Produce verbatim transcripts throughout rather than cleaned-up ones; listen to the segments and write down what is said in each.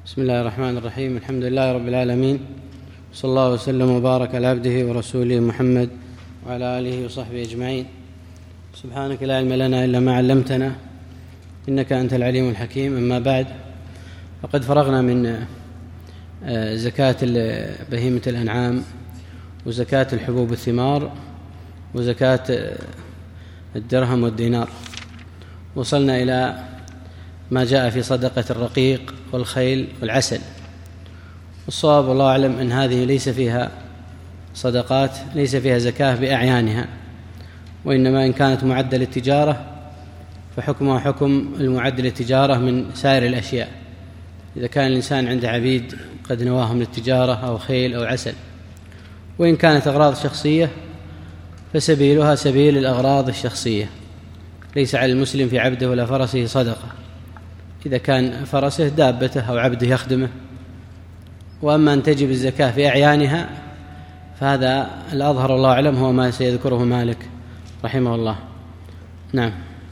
بسم الله الرحمن الرحيم. الحمد لله رب العالمين، صلى الله وسلم وبارك على عبده ورسوله محمد وعلى آله وصحبه أجمعين. سبحانك لا علم لنا إلا ما علمتنا إنك أنت العليم الحكيم. أما بعد، فقد فرغنا من زكاة بهيمة الأنعام وزكاة الحبوب والثمار وزكاة الدرهم والدينار، وصلنا إلى ما جاء في صدقة الرقيق والخيل والعسل. والصواب والله أعلم أن هذه ليس فيها صدقات، ليس فيها زكاة بأعيانها، وإنما إن كانت معدة للتجارة فحكمها حكم المعد للتجارة من سائر الأشياء. إذا كان الإنسان عنده عبيد قد نواهم للتجارة أو خيل أو عسل. وإن كانت أغراض شخصية فسبيلها سبيل الأغراض الشخصية. ليس على المسلم في عبده ولا فرسه صدقة إذا كان فرسه دابته أو عبده يخدمه. وأما أن تجب الزكاة في أعيانها فهذا الأظهر الله أعلم هو ما سيذكره مالك رحمه الله. نعم.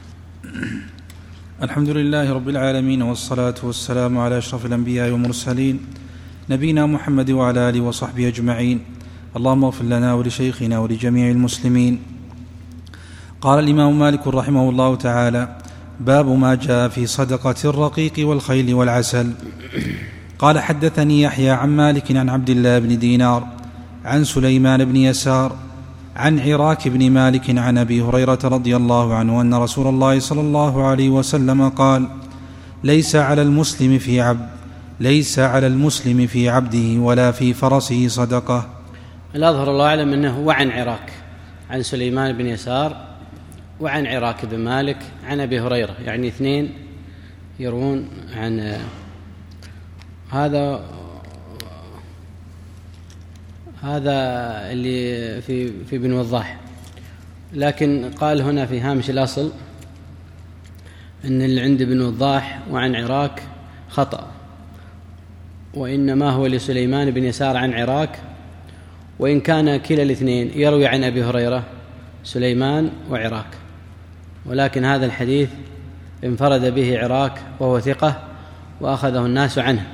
الحمد لله رب العالمين، والصلاة والسلام على أشرف الأنبياء والمرسلين نبينا محمد وعلى آله وصحبه أجمعين. اللهم اغفر لنا ولشيخنا ولجميع المسلمين. قال الإمام مالك رحمه الله تعالى: باب ما جاء في صدقة الرقيق والخيل والعسل. قال: حدثني يحيى عن مالك عن عبد الله بن دينار عن سليمان بن يسار عن عراك بن مالك عن أبي هريرة رضي الله عنه أن رسول الله صلى الله عليه وسلم قال: ليس على المسلم في عبد ليس على المسلم في عبده ولا في فرسه صدقة. الأظهر الله أعلم أنه وعن عراك عن سليمان بن يسار وعن عراك بن مالك عن أبي هريرة، يعني اثنين يروون عن هذا هذا اللي في في بن وضاح. لكن قال هنا في هامش الأصل أن اللي عند بن وضاح وعن عراك خطأ، وإنما هو لسليمان بن يسار عن عراك، وإن كان كلا الاثنين يروي عن أبي هريرة سليمان وعراك، ولكن هذا الحديث انفرد به عراك وهو ثقة وأخذه الناس عنه.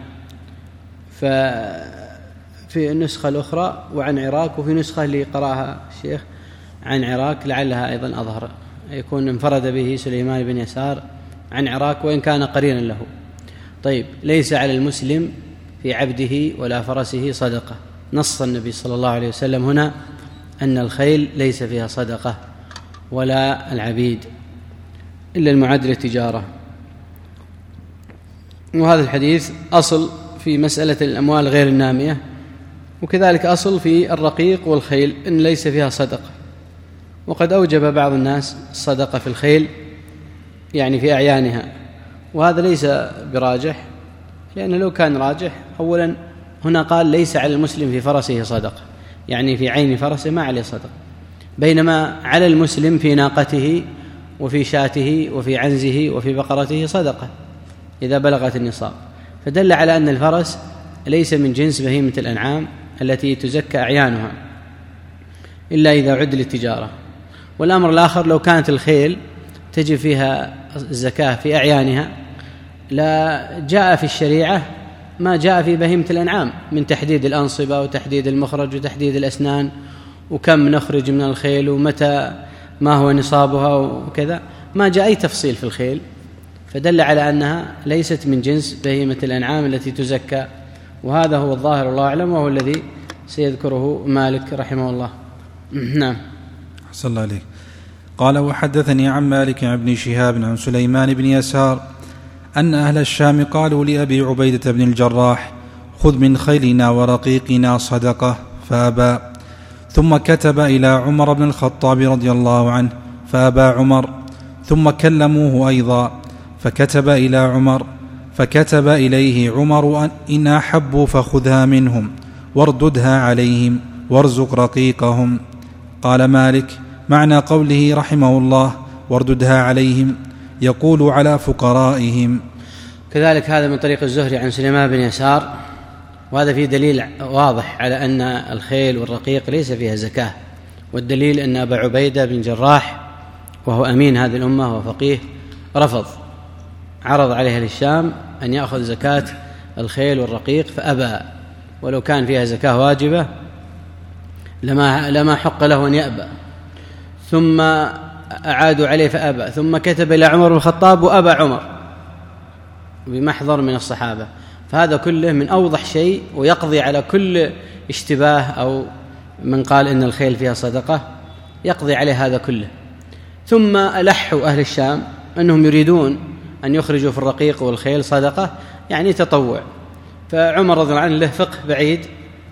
ففي النسخة الأخرى وعن عراك، وفي نسخة اللي قرأها الشيخ عن عراك لعلها أيضا أظهر، يكون انفرد به سليمان بن يسار عن عراك وإن كان قرينا له. طيب، ليس على المسلم في عبده ولا فرسه صدقة. نص النبي صلى الله عليه وسلم هنا أن الخيل ليس فيها صدقة ولا العبيد إلا المعد للتجارة. وهذا الحديث أصل في مسألة الأموال غير النامية، وكذلك أصل في الرقيق والخيل إن ليس فيها صدقة. وقد أوجب بعض الناس الصدقة في الخيل يعني في أعيانها، وهذا ليس براجح، لأنه لو كان راجح أولا هنا قال ليس على المسلم في فرسه صدقة، يعني في عين فرسه ما عليه صدقة، بينما على المسلم في ناقته وفي شاته وفي عنزه وفي بقرته صدقة إذا بلغت النصاب. فدل على أن الفرس ليس من جنس بهيمة الأنعام التي تزكى أعيانها إلا إذا عد للتجارة. والأمر الآخر، لو كانت الخيل تجب فيها الزكاة في أعيانها لا جاء في الشريعة ما جاء في بهيمة الأنعام من تحديد الأنصبة وتحديد المخرج وتحديد الأسنان وكم نخرج من الخيل ومتى ما هو نصابها وكذا، ما جاء أي تفصيل في الخيل، فدل على أنها ليست من جنس بهيمة الأنعام التي تزكى. وهذا هو الظاهر الله أعلم، وهو الذي سيذكره مالك رحمه الله. نعم. أحسن الله عليك. قال: وحدثني عن مالك عن ابن شهاب عن سليمان بن يسار أن أهل الشام قالوا لأبي عبيدة بن الجراح: خذ من خيلنا ورقيقنا صدقة، فأبى. ثم كتب إلى عمر بن الخطاب رضي الله عنه فأبى عمر. ثم كلموه أيضا فكتب إلى عمر، فكتب إليه عمر: إن أحبوا فخذها منهم وارددها عليهم وارزق رقيقهم. قال مالك: معنى قوله رحمه الله وارددها عليهم يقول على فقرائهم. كذلك هذا من طريق الزهري عن سليمان بن يسار، وهذا فيه دليل واضح على أن الخيل والرقيق ليس فيها زكاة. والدليل أن أبا عبيدة بن جراح وهو أمين هذه الأمة وفقيه رفض، عرض عليه الشام أن يأخذ زكاة الخيل والرقيق فأبى، ولو كان فيها زكاة واجبة لما لما حق له أن يأبى. ثم أعادوا عليه فأبى، ثم كتب إلى عمر بن الخطاب وأبى عمر بمحضر من الصحابة. فهذا كله من أوضح شيء ويقضي على كل اشتباه، أو من قال إن الخيل فيها صدقة يقضي عليه هذا كله. ثم ألحوا أهل الشام أنهم يريدون أن يخرجوا في الرقيق والخيل صدقة، يعني تطوع. فعمر رضي الله عنه له فقه بعيد،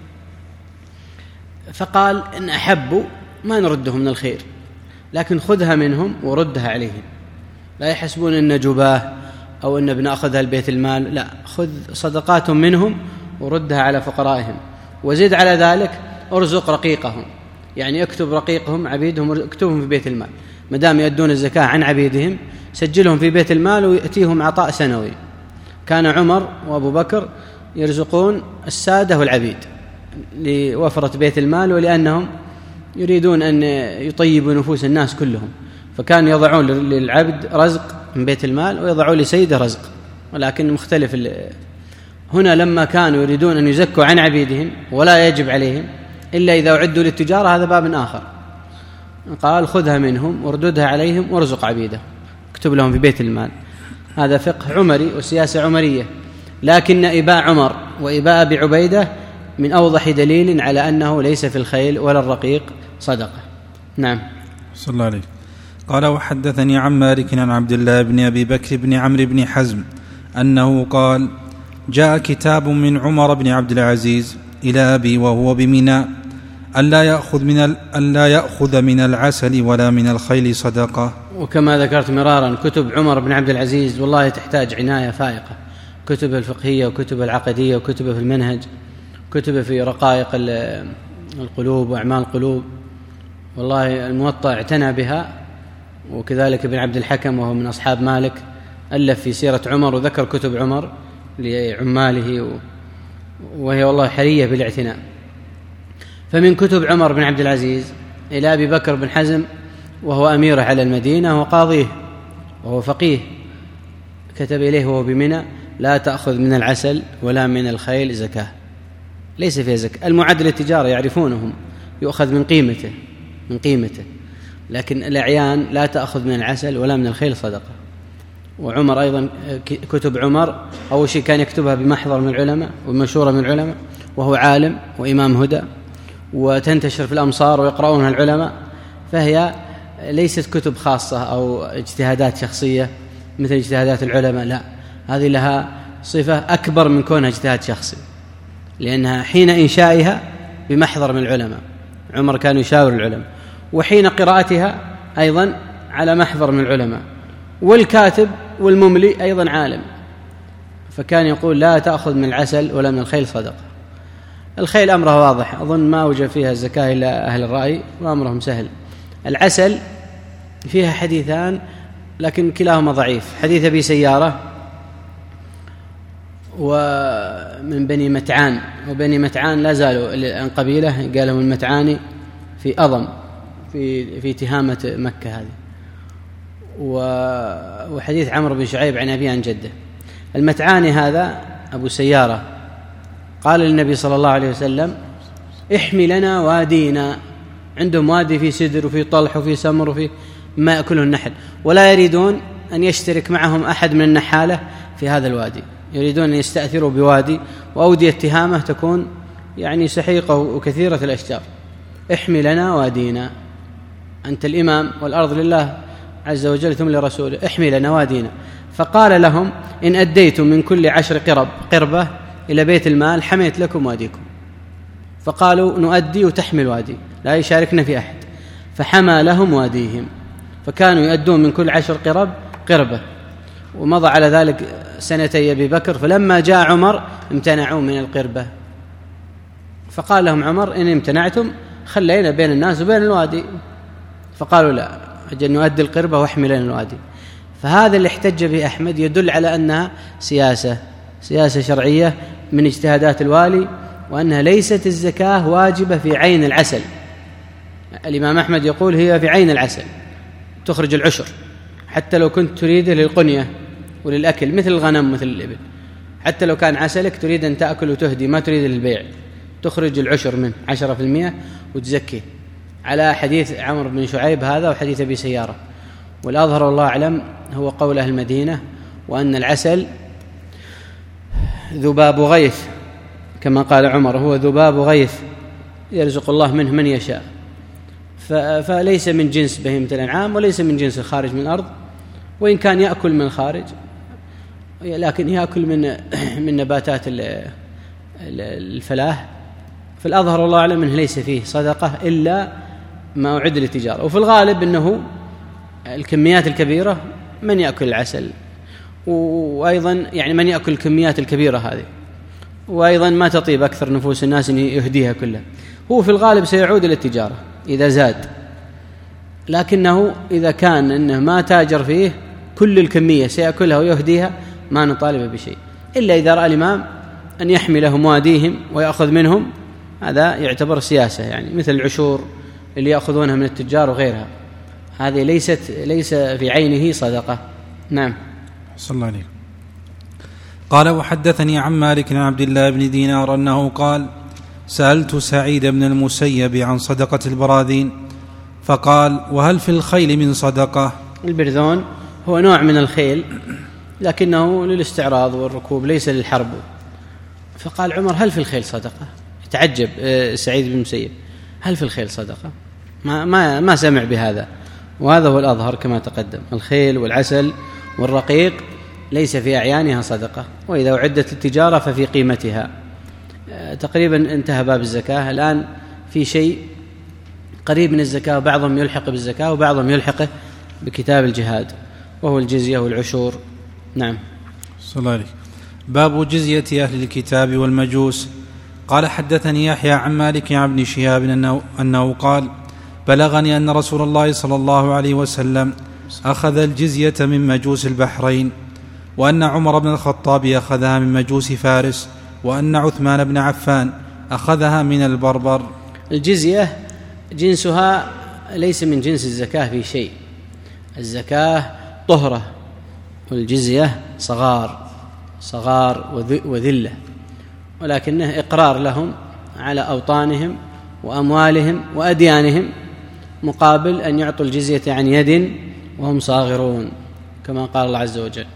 فقال إن أحبوا ما نرده من الخير، لكن خذها منهم وردها عليهم، لا يحسبون إن جباه أو إن بنأخذها البيت المال، لا، خذ صدقاتهم منهم وردها على فقرائهم، وزد على ذلك ارزق رقيقهم، يعني اكتب رقيقهم عبيدهم اكتبهم في بيت المال، ما دام يؤدون الزكاة عن عبيدهم سجلهم في بيت المال ويأتيهم عطاء سنوي. كان عمر وأبو بكر يرزقون السادة والعبيد لوفرة بيت المال، ولأنهم يريدون أن يطيبوا نفوس الناس كلهم، فكانوا يضعون للعبد رزق من بيت المال ويضعون لسيده رزق، ولكن مختلف. هنا لما كانوا يريدون أن يزكوا عن عبيدهم ولا يجب عليهم إلا إذا أعدوا للتجارة، هذا باب آخر. قال خذها منهم وارددها عليهم وارزق عبيده، اكتب لهم في بيت المال. هذا فقه عمري وسياسة عمرية، لكن إباء عمر وإباء أبي عبيدة من أوضح دليل على أنه ليس في الخيل ولا الرقيق صدقة. نعم. صلى الله عليه. قال وحدثني عن مالك عن عبد الله بن أبي بكر بن عمرو بن حزم أنه قال جاء كتاب من عمر بن عبد العزيز إلى أبي وهو بمنى ألا يأخذ من ألا يأخذ من العسل ولا من الخيل صدقة. وكما ذكرت مرارا كتب عمر بن عبد العزيز والله تحتاج عناية فائقة، كتب الفقهية وكتب العقدية وكتب في المنهج، كتب في رقائق القلوب وأعمال القلوب، والله الموطأ اعتنى بها. وكذلك ابن عبد الحكم وهو من أصحاب مالك ألف في سيرة عمر وذكر كتب عمر لعماله، وهي والله حرية بالاعتناء. فمن كتب عمر بن عبد العزيز إلى أبي بكر بن حزم وهو أميره على المدينة وقاضيه وهو فقيه، كتب إليه وهو بمنى لا تأخذ من العسل ولا من الخيل زكاة، ليس فيها زكاة. المعد للتجارة يعرفونهم يؤخذ من قيمته من قيمته لكن الأعيان لا تأخذ من العسل ولا من الخيل صدقة. وعمر أيضا كتب عمر أول شيء كان يكتبها بمحضر من العلماء ومشورة من العلماء، وهو عالم وإمام هدى، وتنتشر في الأمصار ويقرؤونها العلماء، فهي ليست كتب خاصة أو اجتهادات شخصية مثل اجتهادات العلماء، لا، هذه لها صفة أكبر من كونها اجتهاد شخصي، لأنها حين إنشائها بمحضر من العلماء، عمر كان يشاور العلماء، وحين قراءتها أيضا على محضر من العلماء، والكاتب والمملي أيضا عالم، فكان يقول لا تأخذ من العسل ولا من الخيل صدقة. الخيل أمرها واضح، أظن ما وجد فيها الزكاة إلا أهل الرأي وأمرهم سهل. العسل فيها حديثان لكن كلاهما ضعيف، حديث أبي سيارة ومن بني متعان، وبني متعان لا زالوا الآن قبيلة قالهم المتعاني في أضم في في تهامة مكة هذه، وحديث عمرو بن شعيب عن أبيه عن جده. المتعاني هذا أبو سيارة قال للنبي صلى الله عليه وسلم احمي لنا وادينا، عندهم وادي في سدر وفي طلح وفي سمر وفي ما يأكله النحل، ولا يريدون أن يشترك معهم أحد من النحالة في هذا الوادي، يريدون أن يستأثروا بوادي، وأودية تهامة تكون يعني سحيقة وكثيرة الأشجار. احمي لنا وادينا، أنت الإمام والأرض لله عز وجل ثم لرسوله، احمي لنا وادينا. فقال لهم إن أديتم من كل عشر قرب قربة إلى بيت المال حميت لكم واديكم. فقالوا نؤدي وتحمل وادي، لا يشاركنا في أحد، فحمى لهم واديهم، فكانوا يؤدون من كل عشر قرب قربة. ومضى على ذلك سنتي أبي بكر، فلما جاء عمر امتنعوا من القربة، فقال لهم عمر إن امتنعتم خلينا بين الناس وبين الوادي، فقالوا لا، أجل نؤدي القربة واحمل لنا الوادي. فهذا اللي احتج به أحمد يدل على أنها سياسة سياسة شرعية من اجتهادات الوالي، وأنها ليست الزكاة واجبة في عين العسل. الإمام أحمد يقول هي في عين العسل تخرج العشر، حتى لو كنت تريده للقنية وللأكل مثل الغنم مثل الإبل، حتى لو كان عسلك تريد أن تأكل وتهدي ما تريد للبيع، تخرج العشر منه عشرة في المئة وتزكي، على حديث عمرو بن شعيب هذا وحديث أبي سيارة. والأظهر والله أعلم هو قول أهل المدينة، وأن العسل ذباب غيث كما قال عمر، هو ذباب غيث يرزق الله منه من يشاء، فليس من جنس بهيمة الأنعام وليس من جنس الخارج من الأرض، وإن كان يأكل من الخارج لكن يأكل من من نباتات الفلاح. فالأظهر والله أعلم أنه ليس فيه صدقة إلا ما أعد للتجارة، وفي الغالب أنه الكميات الكبيرة من يأكل العسل، وأيضا يعني من يأكل الكميات الكبيرة هذه، وأيضا ما تطيب أكثر نفوس الناس أن يهديها كلها. هو في الغالب سيعود إلى التجارة إذا زاد، لكنه إذا كان أنه ما تاجر فيه كل الكمية سيأكلها ويهديها ما نطالب بشيء، إلا إذا رأى الإمام أن يحملهم واديهم ويأخذ منهم، هذا يعتبر سياسة، يعني مثل العشور اللي يأخذونها من التجار وغيرها، هذه ليست ليس في عينه صدقة. نعم. صلى الله عليه. قال: وحدثني عن مالك عن عبد الله بن دينار أنه قال: سألت سعيد بن المسيب عن صدقة البراذين، فقال: وهل في الخيل من صدقة؟ البرذون هو نوع من الخيل لكنه للاستعراض والركوب ليس للحرب. فقال عمر: هل في الخيل صدقة؟ تعجب سعيد بن المسيب، هل في الخيل صدقة؟ ما, ما, ما سمع بهذا، وهذا هو الأظهر كما تقدم، الخيل والعسل والرقيق ليس في أعيانها صدقة، وإذا أعدت التجارة ففي قيمتها. تقريبا انتهى باب الزكاة، الآن في شيء قريب من الزكاة، وبعضهم يلحق بالزكاة وبعضهم يلحقه بكتاب الجهاد، وهو الجزية والعشور. نعم. صلى الله عليه. باب جزية أهل الكتاب والمجوس. قال: حدثني يحيى عن مالك عن ابن شهاب أنه, أنه قال: بلغني أن رسول الله صلى الله عليه وسلم أخذ الجزية من مجوس البحرين، وأن عمر بن الخطاب أخذها من مجوس فارس، وأن عثمان بن عفان أخذها من البربر. الجزية جنسها ليس من جنس الزكاة في شيء، الزكاة طهرة، والجزية صغار صغار وذلة، ولكنه إقرار لهم على أوطانهم وأموالهم وأديانهم مقابل أن يعطوا الجزية عن يد وهم صاغرون كما قال الله عز وجل.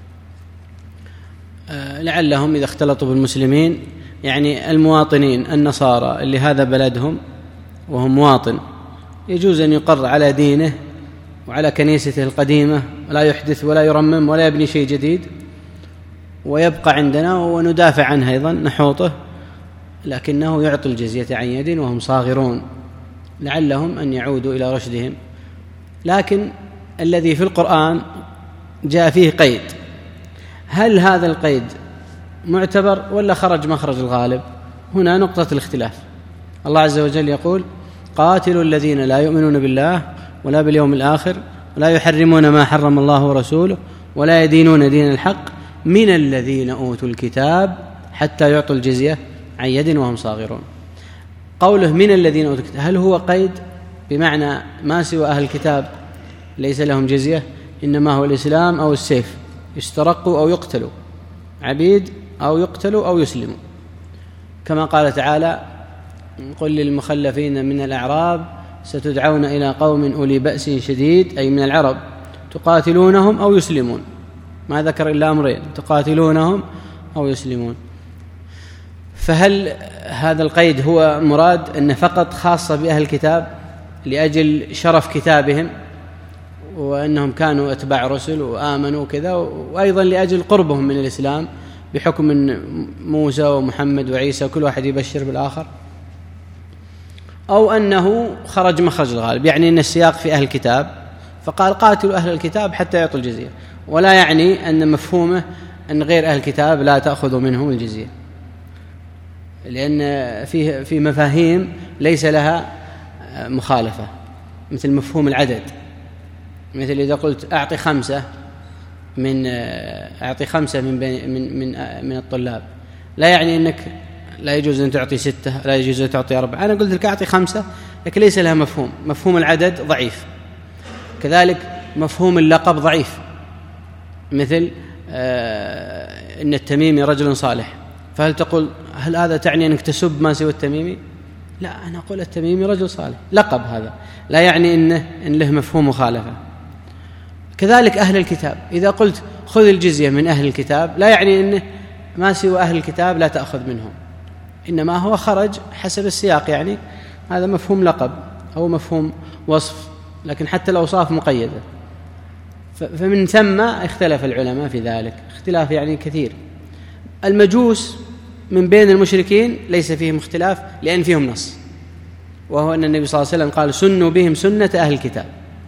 لعلهم إذا اختلطوا بالمسلمين، يعني المواطنين النصارى اللي هذا بلدهم وهم مواطن، يجوز أن يقر على دينه وعلى كنيسته القديمة ولا يحدث ولا يرمم ولا يبني شيء جديد، ويبقى عندنا وندافع عنه أيضا نحوطه، لكنه يعطي الجزية عن يد وهم صاغرون لعلهم أن يعودوا إلى رشدهم. لكن الذي في القرآن جاء فيه قيد، هل هذا القيد معتبر ولا خرج مخرج الغالب؟ هنا نقطة الاختلاف. الله عز وجل يقول: قاتلوا الذين لا يؤمنون بالله ولا باليوم الآخر ولا يحرمون ما حرم الله ورسوله ولا يدينون دين الحق من الذين أوتوا الكتاب حتى يعطوا الجزية عن يد وهم صاغرون. قوله من الذين أوتوا الكتاب، هل هو قيد بمعنى ما سوى أهل الكتاب ليس لهم جزية، إنما هو الإسلام أو السيف، يسترقوا أو يقتلوا، عبيد أو يقتلوا أو يسلموا، كما قال تعالى: قل للمخلفين من الأعراب ستدعون إلى قوم أولي بأس شديد، أي من العرب، تقاتلونهم أو يسلمون، ما ذكر إلا أمرين: تقاتلونهم أو يسلمون. فهل هذا القيد هو مراد أنه فقط خاصة بأهل الكتاب لأجل شرف كتابهم وأنهم كانوا أتباع رسل وآمنوا كذا، وأيضا لأجل قربهم من الإسلام بحكم من موسى ومحمد وعيسى كل واحد يبشر بالآخر، أو أنه خرج مخرج الغالب، يعني أن السياق في أهل الكتاب فقال قاتلوا أهل الكتاب حتى يعطوا الجزية، ولا يعني أن مفهومه أن غير أهل الكتاب لا تأخذوا منهم الجزية، لأن فيه في مفاهيم ليس لها مخالفة، مثل مفهوم العدد، مثل إذا قلت أعطي خمسة من أعطي خمسة من من من من الطلاب، لا يعني أنك لا يجوز أن تعطي ستة، لا يجوز أن تعطي أربعة. أنا قلت لك أعطي خمسة، لكن ليس لها مفهوم، مفهوم العدد ضعيف. كذلك مفهوم اللقب ضعيف، مثل إن التميمي رجل صالح، فهل تقول هل هذا تعني أنك تسب ما سوى التميمي؟ لا، أنا أقول التميمي رجل صالح، لقب هذا لا يعني إنه إن له مفهوم مخالفة. كذلك أهل الكتاب، إذا قلت خذ الجزية من أهل الكتاب لا يعني إنه ما سوى أهل الكتاب لا تأخذ منهم، إنما هو خرج حسب السياق، يعني هذا مفهوم لقب أو مفهوم وصف، لكن حتى الأوصاف مقيدة. فمن ثم اختلف العلماء في ذلك اختلاف يعني كثير. المجوس من بين المشركين ليس فيهم اختلاف لأن فيهم نص، وهو أن النبي صلى الله عليه وسلم قال سنوا بهم سنة أهل الكتاب،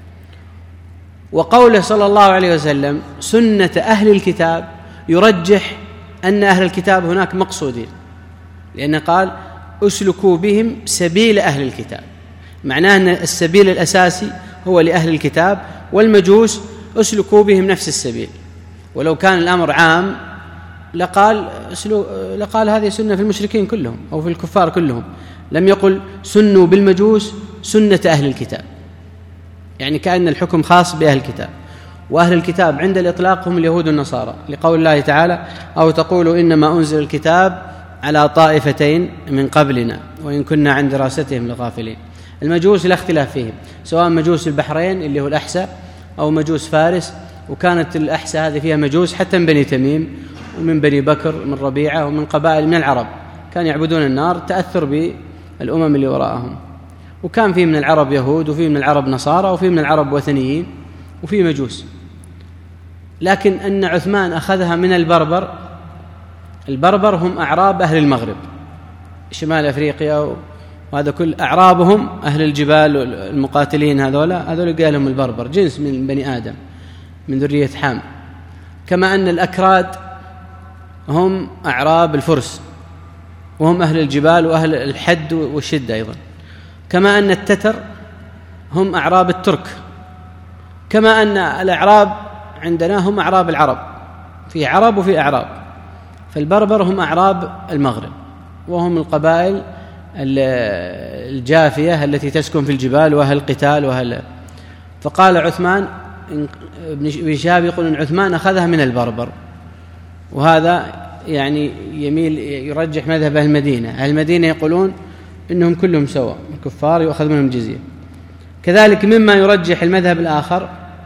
وقوله صلى الله عليه وسلم سنة أهل الكتاب يرجح أن أهل الكتاب هناك مقصودين، لأنه قال أسلكوا بهم سبيل أهل الكتاب، معناه أن السبيل الأساسي هو لأهل الكتاب، والمجوس أسلكوا بهم نفس السبيل. ولو كان الأمر عام لقال لقال هذه سنة في المشركين كلهم أو في الكفار كلهم، لم يقل سنوا بالمجوس سنة أهل الكتاب، يعني كأن الحكم خاص بأهل الكتاب. وأهل الكتاب عند الإطلاق هم اليهود والنصارى، لقول الله تعالى أو تقولوا إنما أنزل الكتاب على طائفتين من قبلنا وإن كنا عن دراستهم لغافلين. المجوس لا اختلاف فيهم، سواء مجوس البحرين اللي هو الأحساء أو مجوس فارس، وكانت الأحساء هذه فيها مجوس حتى من بني تميم ومن بني بكر من ربيعة ومن قبائل من العرب كانوا يعبدون النار تأثر بالأمم اللي وراءهم، وكان فيه من العرب يهود وفيه من العرب نصارى وفيه من العرب وثنيين وفيه مجوس. لكن أن عثمان أخذها من البربر، البربر هم أعراب أهل المغرب شمال أفريقيا، وهذا كل أعرابهم أهل الجبال المقاتلين، هذولا هذول قالهم البربر، جنس من بني آدم من ذرية حام. كما أن الأكراد هم أعراب الفرس وهم أهل الجبال وأهل الحد والشدة أيضا. كما أن التتر هم أعراب الترك. كما أن الأعراب عندنا هم أعراب العرب، في عرب وفي أعراب. فالبربر هم أعراب المغرب، وهم القبائل الجافية التي تسكن في الجبال وأهل القتال وأهل. فقال عثمان ابن شهاب يقول إن عثمان أخذها من البربر، وهذا يعني يميل يرجح مذهب أهل المدينة. أهل المدينة يقولون إنهم كلهم سواء الكفار يؤخذ منهم جزية. كذلك مما يرجح المذهب الآخر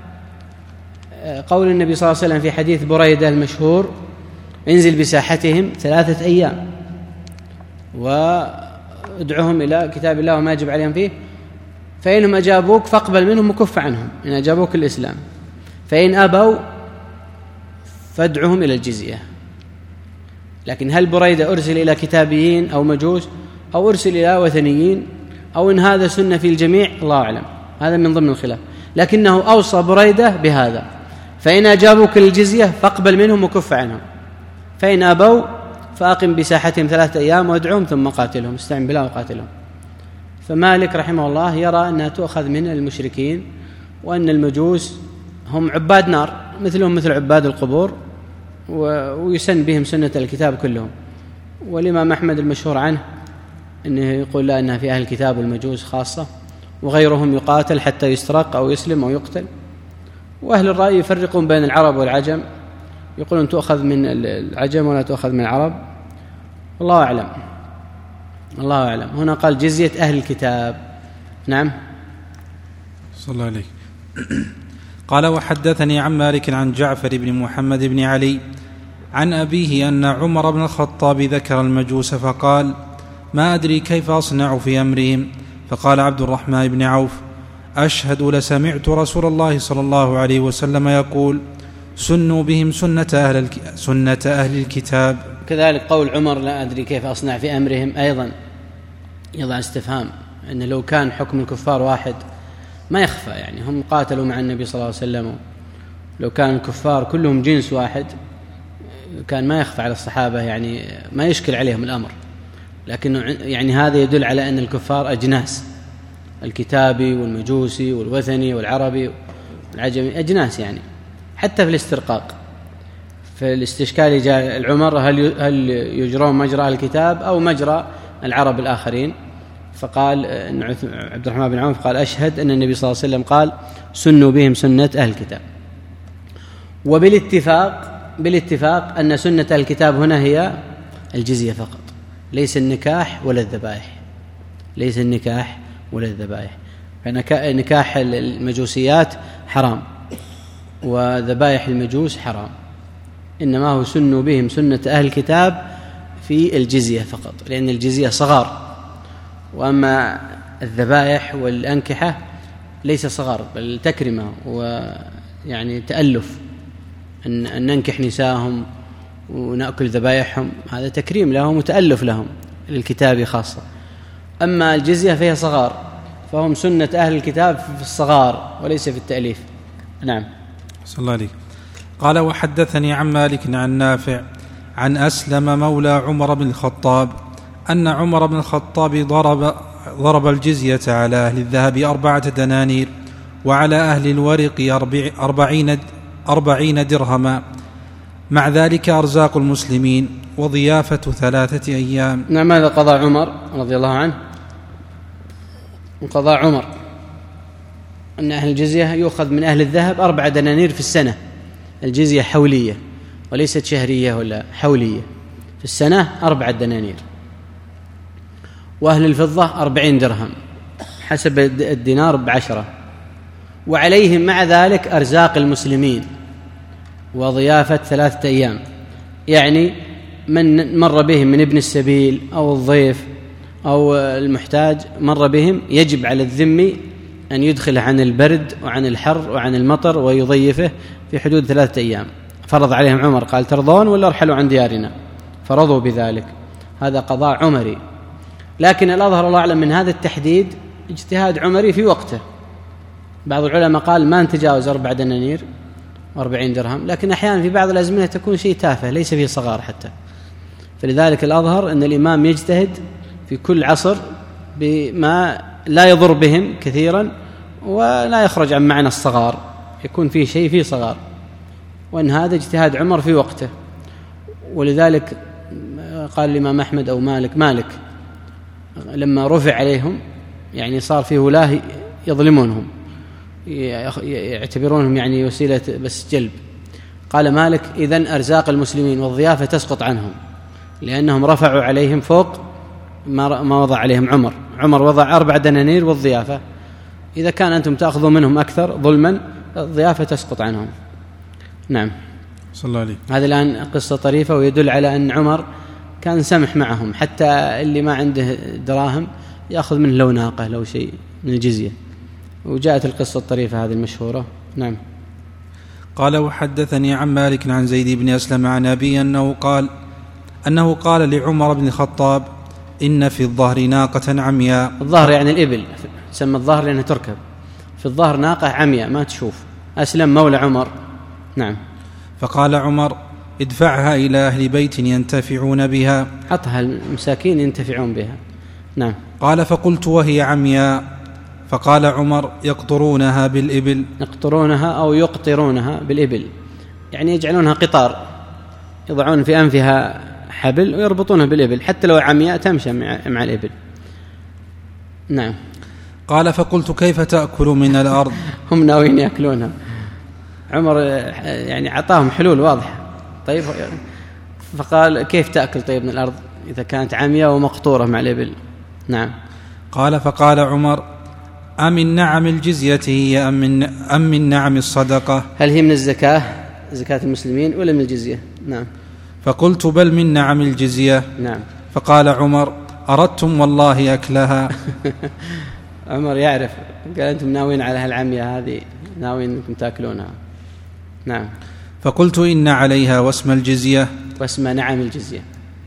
قول النبي صلى الله عليه وسلم في حديث بريدة المشهور انزل بساحتهم ثلاثة أيام وادعوهم إلى كتاب الله وما يجب عليهم فيه، فإنهم أجابوك فاقبل منهم وكف عنهم إن أجابوك الإسلام، فإن أبوا فادعوهم إلى الجزية. لكن هل بريدة أرسل إلى كتابيين أو مجوس أو أرسل إلى وثنيين أو إن هذا سنة في الجميع؟ الله أعلم، هذا من ضمن الخلاف. لكنه أوصى بريدة بهذا، فإن أجابوك الجزية فاقبل منهم وكف عنهم، فإن أبوا فأقم بساحتهم ثلاثة أيام وادعوهم ثم قاتلهم، استعن بالله وقاتلهم. فمالك رحمه الله يرى أنها تؤخذ من المشركين، وأن المجوس هم عباد نار مثلهم مثل عباد القبور، ويسن بهم سنة الكتاب كلهم. والإمام أحمد المشهور عنه أنه يقول لا أنها في أهل الكتاب والمجوس خاصة، وغيرهم يقاتل حتى يسترق أو يسلم أو يقتل. وأهل الرأي يفرقون بين العرب والعجم، يقولون تؤخذ من العجم ولا تؤخذ من العرب، والله أعلم. الله أعلم. هنا قال جزية أهل الكتاب. نعم. صلى الله عليه. قال وحدثني عن مالك عن جعفر بن محمد بن علي عن أبيه أن عمر بن الخطاب ذكر المجوس فقال ما أدري كيف أصنع في أمرهم، فقال عبد الرحمن بن عوف أشهد لسمعت رسول الله صلى الله عليه وسلم يقول سنوا بهم سنة أهل, الك... سنة أهل الكتاب. كذلك قول عمر لا أدري كيف أصنع في أمرهم أيضا يضع استفهام، أن لو كان حكم الكفار واحد ما يخفى، يعني هم قاتلوا مع النبي صلى الله عليه وسلم، لو كان الكفار كلهم جنس واحد كان ما يخفى على الصحابة، يعني ما يشكل عليهم الأمر. لكن يعني هذا يدل على أن الكفار أجناس، الكتابي والمجوسي والوثني والعربي والعجمي أجناس، يعني حتى في الاسترقاق في الاستشكال جاء العمر هل هل يجرون مجرى الكتاب أو مجرى العرب الآخرين، فقال إن عبد الرحمن بن عوف قال أشهد أن النبي صلى الله عليه وسلم قال سنوا بهم سنة أهل الكتاب. وبالاتفاق بالاتفاق أن سنة الكتاب هنا هي الجزية فقط، ليس النكاح ولا الذبائح، ليس النكاح ولا الذبائح. فنكاح المجوسيات حرام وذبائح المجوس حرام، إنما هو سنوا بهم سنة أهل الكتاب في الجزية فقط، لأن الجزية صغار، وأما الذبائح والأنكحة ليس صغار بل تكرمة ويعني تألف، أن ننكح نساءهم ونأكل ذبائحهم، هذا تكريم لهم وتألف لهم للكتاب خاصة. أما الجزية فهي صغار، فهم سنة أهل الكتاب في الصغار وليس في التأليف. نعم. صلى الله عليه. قال: وحدثني عن مالك عن نافع عن أسلم مولى عمر بن الخطاب أن عمر بن الخطاب ضرب, ضرب الجزية على أهل الذهب أربعة دنانير وعلى أهل الورق أربعين, أربعين درهما، مع ذلك أرزاق المسلمين وضيافة ثلاثة أيام. نعم. ماذا قضى عمر رضي الله عنه؟ قضى عمر أن أهل الجزية يؤخذ من أهل الذهب أربع دنانير في السنة. الجزية حولية وليست شهرية ولا حولية، في السنة أربع دنانير، وأهل الفضة أربعين درهم حسب الدينار بعشرة، وعليهم مع ذلك أرزاق المسلمين وضيافة ثلاثة أيام. يعني من مر بهم من ابن السبيل أو الضيف أو المحتاج مر بهم، يجب على الذمي أن يدخل عن البرد وعن الحر وعن المطر ويضيفه في حدود ثلاثة أيام. فرض عليهم عمر، قال: ترضون ولا ارحلوا عن ديارنا؟ فرضوا بذلك. هذا قضاء عمري، لكن الأظهر الله أعلم من هذا التحديد اجتهاد عمري في وقته. بعض العلماء قال ما نتجاوز أربع دنانير وأربعين درهم، لكن أحيانا في بعض الأزمنة تكون شيء تافه ليس فيه صغار حتى. فلذلك الأظهر أن الإمام يجتهد في كل عصر بما لا يضر بهم كثيرا ولا يخرج عن معنى الصغار، يكون فيه شيء فيه صغار، وأن هذا اجتهاد عمر في وقته. ولذلك قال الإمام أحمد أو مالك مالك لما رفع عليهم، يعني صار فيه ولاة يظلمونهم يعتبرونهم يعني وسيلة بس جلب، قال مالك: إذن أرزاق المسلمين والضيافة تسقط عنهم، لأنهم رفعوا عليهم فوق ما وضع عليهم عمر. عمر وضع أربع دنانير والضيافة، إذا كان أنتم تأخذوا منهم أكثر ظلما الضيافة تسقط عنهم. نعم. صلى الله عليه. هذا الآن قصة طريفة ويدل على أن عمر كان سمح معهم، حتى اللي ما عنده دراهم يأخذ منه لو ناقة لو شيء من الجزية. وجاءت القصة الطريفة هذه المشهورة. نعم. قال: وحدثني عن مالك عن زيد بن أسلم عن أبي أنه قال أنه قال لعمر بن الخطاب: إن في الظهر ناقة عمياء. الظهر يعني الإبل، تسمى الظهر لأنها تركب. في الظهر ناقة عمياء ما تشوف. أسلم مولى عمر. نعم. فقال عمر: ادفعها إلى أهل بيت ينتفعون بها. حطها المساكين ينتفعون بها. نعم. قال: فقلت: وهي عمياء؟ فقال عمر: يقطرونها بالإبل. يقطرونها أو يقطرونها بالإبل، يعني يجعلونها قطار، يضعون في أنفها حبل ويربطونها بالإبل، حتى لو عمياء تمشي مع الإبل. نعم. قال: فقلت: كيف تأكل من الأرض؟ هم ناويين يأكلونها. عمر يعني عطاهم حلول واضحة. طيب، فقال: كيف تأكل طيب من الأرض إذا كانت عمياء ومقطورة مع الإبل؟ نعم. قال: فقال عمر: أمن نعم الجزية هي أم من, أم من نعم الصدقة؟ هل هي من الزكاة، زكاة المسلمين، ولا من الجزية؟ نعم. فقلت: بل من نعم الجزية. نعم. فقال عمر: أردتم والله أكلها. عمر يعرف، قال: أنتم ناوين على هالعمية هذه، ناوين أنكم تأكلونها. نعم. فقلت: إن عليها واسم الجزية. واسم نعم الجزية.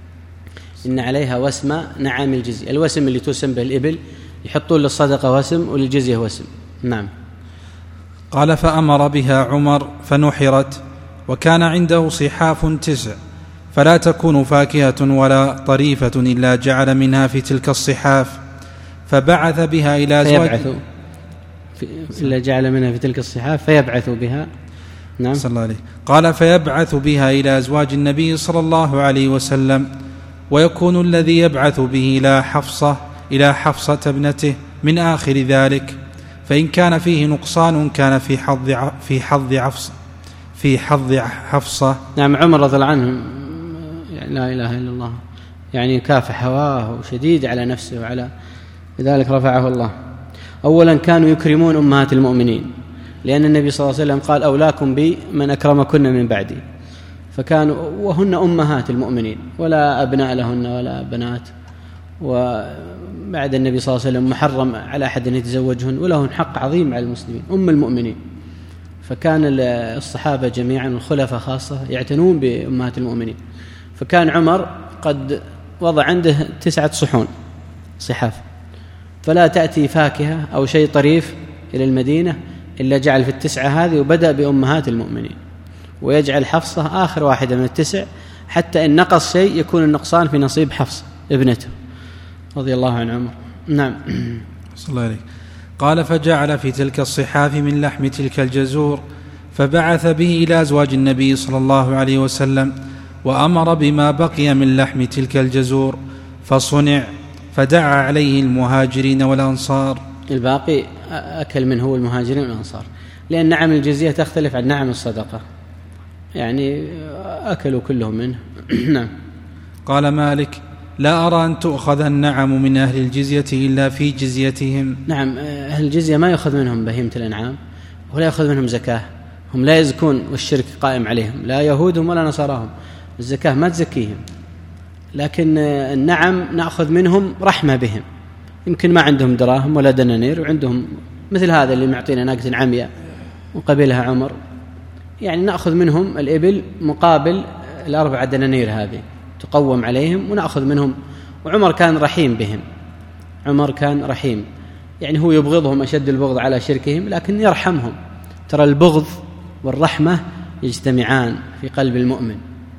إن عليها واسم نعم الجزية، الوسم اللي تسمى به الإبل يحطون للصدقة وسم وللجزية وسم. نعم. قال: فأمر بها عمر فنحرت، وكان عنده صحاف تسع، فلا تكون فاكهة ولا طريفة إلا جعل منها في تلك الصحاف، فبعث بها إلى أزواجه. إلا جعل منها في تلك الصحاف فيبعث بها. نعم. صلى الله عليه. قال: فيبعث بها إلى أزواج النبي صلى الله عليه وسلم، ويكون الذي يبعث به إلى حفصة إلى حفصة ابنته من آخر ذلك، فإن كان فيه نقصان كان في حظ في حظ حفصة في حظ حفصة. نعم، عمر رضي الله عنه يعني لا إله إلا الله، يعني كافح هواه وشديد على نفسه، وعلى لذلك رفعه الله. أولا كانوا يكرمون أمهات المؤمنين، لأن النبي صلى الله عليه وسلم قال أولاكم بي من أكرمكن من بعدي، فكانوا وهن أمهات المؤمنين ولا أبناء لهن ولا بنات، وبعد النبي صلى الله عليه وسلم محرم على أحد أن يتزوجهن، ولهن حق عظيم على المسلمين، أم المؤمنين. فكان الصحابة جميعا والخلفاء خاصة يعتنون بأمهات المؤمنين. فكان عمر قد وضع عنده تسعة صحون صحاف، فلا تأتي فاكهة أو شيء طريف إلى المدينة إلا جعل في التسعة هذه، وبدأ بأمهات المؤمنين، ويجعل حفصة آخر واحدة من التسع، حتى إن نقص شيء يكون النقصان في نصيب حفصة ابنته رضي الله عن عمر. نعم. صلى الله عليه. قال فجعل في تلك الصحاف من لحم تلك الجزور، فبعث به إلى أزواج النبي صلى الله عليه وسلم، وأمر بما بقي من لحم تلك الجزور فصنع، فدعا عليه المهاجرين والأنصار. الباقي أكل منه المهاجرين والأنصار، لأن نعم الجزية تختلف عن نعم الصدقة، يعني أكلوا كلهم منه. نعم. قال مالك لا أرى أن تؤخذ النعم من أهل الجزية إلا في جزيتهم. نعم، أهل الجزية ما يأخذ منهم بهيمة الأنعام، ولا يأخذ منهم زكاة، هم لا يزكون والشرك قائم عليهم، لا يهودهم ولا نصاراهم، الزكاة ما تزكيهم، لكن النعم نأخذ منهم رحمة بهم، يمكن ما عندهم دراهم ولا دنانير، وعندهم مثل هذا اللي معطينا ناقة عمياء وقبلها عمر، يعني نأخذ منهم الإبل مقابل الأربعة دنانير هذه تقوم عليهم، ونأخذ منهم. وعمر كان رحيم بهم، عمر كان رحيم، يعني هو يبغضهم أشد البغض على شركهم، لكن يرحمهم. ترى البغض والرحمة يجتمعان في قلب المؤمن،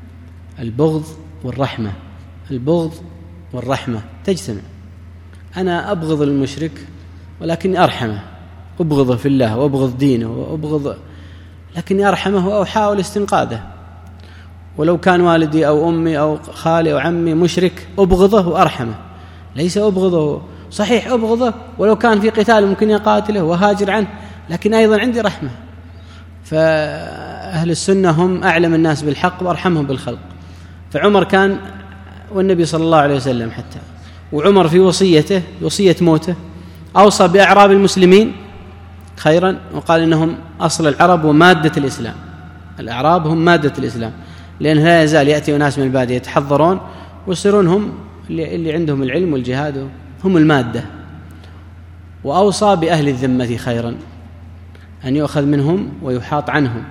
البغض والرحمة، البغض والرحمة تجتمع. أنا أبغض المشرك ولكن أرحمه، أبغضه في الله وأبغض دينه وأبغض، لكن أرحمه وأحاول استنقاذه. ولو كان والدي أو أمي أو خالي أو عمي مشرك أبغضه وأرحمه، ليس أبغضه، صحيح أبغضه ولو كان في قتال ممكن يقاتله وهاجر عنه، لكن أيضا عندي رحمة. فأهل السنة هم أعلم الناس بالحق وأرحمهم بالخلق. فعمر كان، والنبي صلى الله عليه وسلم حتى، وعمر في وصيته وصية موته أوصى بأعراب المسلمين خيرا، وقال إنهم أصل العرب ومادة الإسلام. الأعراب هم مادة الإسلام، لأن لا يزال يأتي أناس من البادية يتحضرون ويصيرون هم اللي عندهم العلم والجهاد، هم المادة. وأوصى بأهل الذمة خيرا، أن يؤخذ منهم ويحاط عنهم.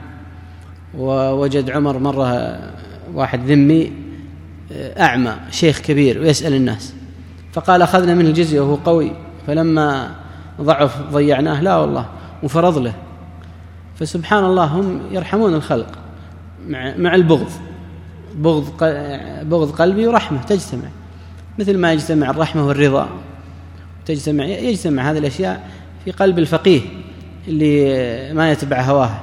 ووجد عمر مرة واحد ذمي أعمى شيخ كبير ويسأل الناس، فقال أخذنا منه الجزية وهو قوي، فلما ضعف ضيعناه، لا والله وفرض له. فسبحان الله هم يرحمون الخلق مع, مع البغض، بغض, بغض قلبي ورحمة تجتمع، مثل ما يجتمع الرحمة والرضا، تجتمع يجتمع هذه الأشياء في قلب الفقيه اللي ما يتبع هواه.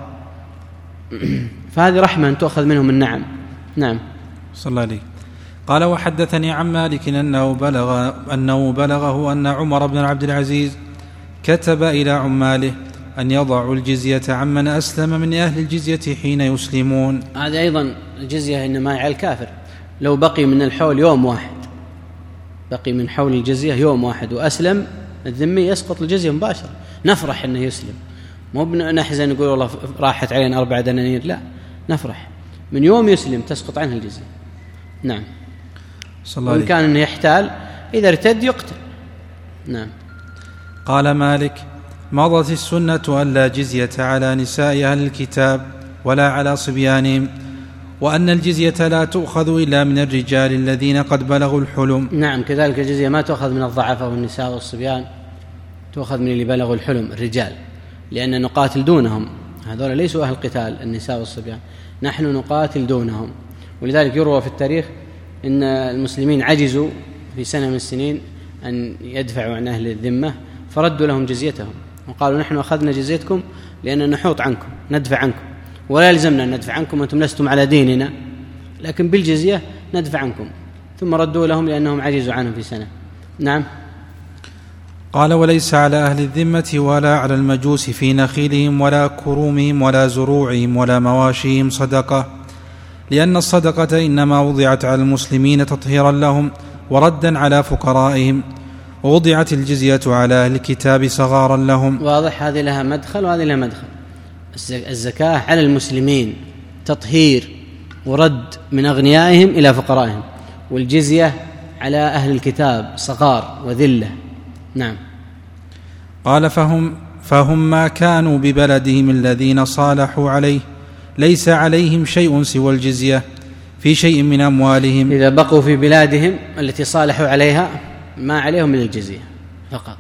فهذه رحمة أن تأخذ منهم النعم. نعم. صلى الله عليه. قال وحدثني عن مالك أنه بلغ أنه بلغه أن عمر بن عبد العزيز كتب إلى عماله أن يضعوا الجزية عمن أسلم من أهل الجزية حين يسلمون. هذا أيضا الجزية إنما على الكافر، لو بقي من الحول يوم واحد، بقي من حول الجزية يوم واحد وأسلم الذمي، يسقط الجزية مباشرة. نفرح أنه يسلم، مو بنحزن نقول والله راحت علينا أربع دنانير، لا، نفرح من يوم يسلم تسقط عنه الجزية. نعم. وإن كان أنه يحتال، إذا ارتد يقتل. نعم. قال مالك مضت السنة أن لا جزية على نساء أهل الكتاب ولا على صبيانهم، وأن الجزية لا تؤخذ إلا من الرجال الذين قد بلغوا الحلم. نعم، كذلك الجزية ما تؤخذ من الضعفاء والنساء والصبيان، تؤخذ من اللي بلغوا الحلم الرجال، لأن نقاتل دونهم، هذول ليسوا أهل قتال النساء والصبيان، نحن نقاتل دونهم. ولذلك يروى في التاريخ إن المسلمين عجزوا في سنة من السنين أن يدفعوا عن أهل الذمة، فردوا لهم جزيتهم وقالوا نحن أخذنا جزيتكم لأن نحوط عنكم، ندفع عنكم، ولا يلزمنا أن ندفع عنكم، أنتم لستم على ديننا، لكن بالجزية ندفع عنكم. ثم ردوا لهم لأنهم عجزوا عنهم في سنة. نعم. قال: وليس على أهل الذمة ولا على المجوس في نخيلهم ولا كرومهم ولا زروعهم ولا مواشيهم صدقة، لأن الصدقة إنما وضعت على المسلمين تطهيرا لهم وردا على فقرائهم، ووضعت الجزية على أهل الكتاب صغارا لهم. واضح، هذه لها مدخل وهذه لها مدخل. الزكاة على المسلمين تطهير ورد من أغنيائهم إلى فقرائهم، والجزية على أهل الكتاب صغار وذلة. نعم. قال: فهم, فهم ما كانوا ببلدهم الذين صالحوا عليه ليس عليهم شيء سوى الجزية في شيء من أموالهم. إذا بقوا في بلادهم التي صالحوا عليها ما عليهم من الجزية فقط،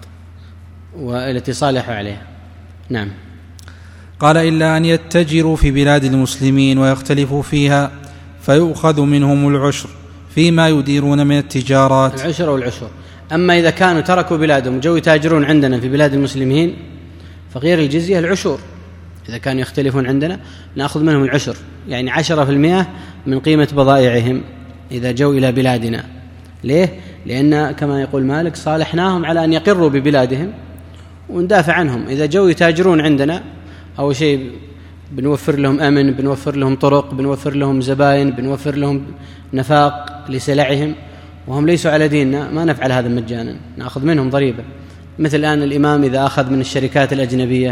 والتي صالحوا عليها. نعم. قال: إلا أن يتجروا في بلاد المسلمين ويختلفوا فيها فيؤخذ منهم العشر فيما يديرون من التجارات. العشر أو العشر. أما إذا كانوا تركوا بلادهم وجوا يتاجرون عندنا في بلاد المسلمين فغير الجزية العشور. إذا كانوا يختلفون عندنا نأخذ منهم العشر، يعني عشرة في المئة من قيمة بضائعهم إذا جو إلى بلادنا. ليه؟ لأن كما يقول مالك صالحناهم على أن يقروا ببلادهم وندافع عنهم. إذا جو يتاجرون عندنا أول شيء بنوفر لهم أمن، بنوفر لهم طرق، بنوفر لهم زباين، بنوفر لهم نفاق لسلعهم، وهم ليسوا على ديننا ما نفعل هذا مجانا، نأخذ منهم ضريبة. مثل الآن الإمام إذا أخذ من الشركات الأجنبية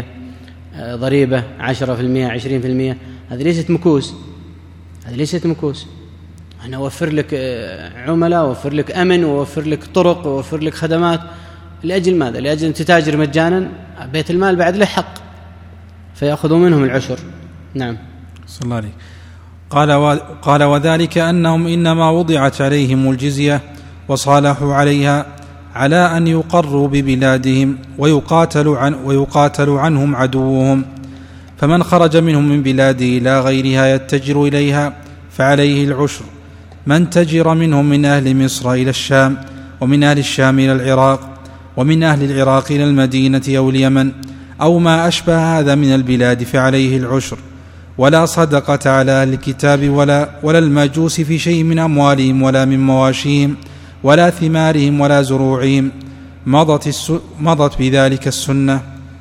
ضريبة عشرة في المئة عشرين في المئة، هذه ليست مكوس، هذه ليست مكوس. أنا أوفر لك عملاء، أوفر لك أمن، وأوفر لك طرق، وأوفر لك خدمات. لأجل ماذا؟ لأجل أن تتاجر مجانا، بيت المال بعد له حق، فيأخذوا منهم العشر. نعم. صلى الله عليه. قال, و... قال وذلك أنهم إنما وضعت عليهم الجزية وصالحوا عليها على أن يقروا ببلادهم ويقاتل, عن... ويقاتل عنهم عدوهم، فمن خرج منهم من بلاده إلى غيرها يتجر إليها فعليه العشر. من تجر منهم من أهل مصر إلى الشام، ومن أهل الشام إلى العراق، ومن أهل العراق إلى المدينة أو اليمن أو ما أشبه هذا من البلاد فعليه العشر. ولا صدقة على أهل الكتاب ولا, ولا المجوس في شيء من أموالهم ولا من مواشيهم ولا ثمارهم ولا زروعهم، مضت, الس... مضت بذلك السنة،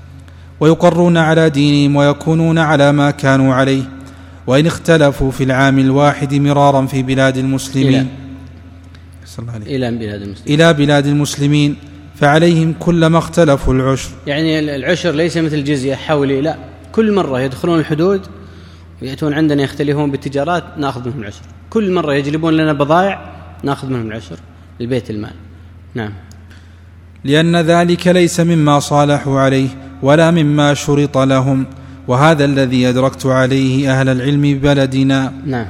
ويقرون على دينهم ويكونون على ما كانوا عليه، وإن اختلفوا في العام الواحد مرارا في بلاد المسلمين إلى, إلى, بلاد, المسلمين. إلى بلاد المسلمين فعليهم كلما اختلفوا العشر. يعني العشر ليس مثل جزية حولي، لا، كل مرة يدخلون الحدود ويأتون عندنا يختلفون بالتجارات نأخذ منهم العشر، كل مرة يجلبون لنا بضائع نأخذ منهم العشر لبيت المال. نعم. لأن ذلك ليس مما صالحوا عليه ولا مما شرط لهم، وهذا الذي أدركت عليه أهل العلم ببلدنا. نعم.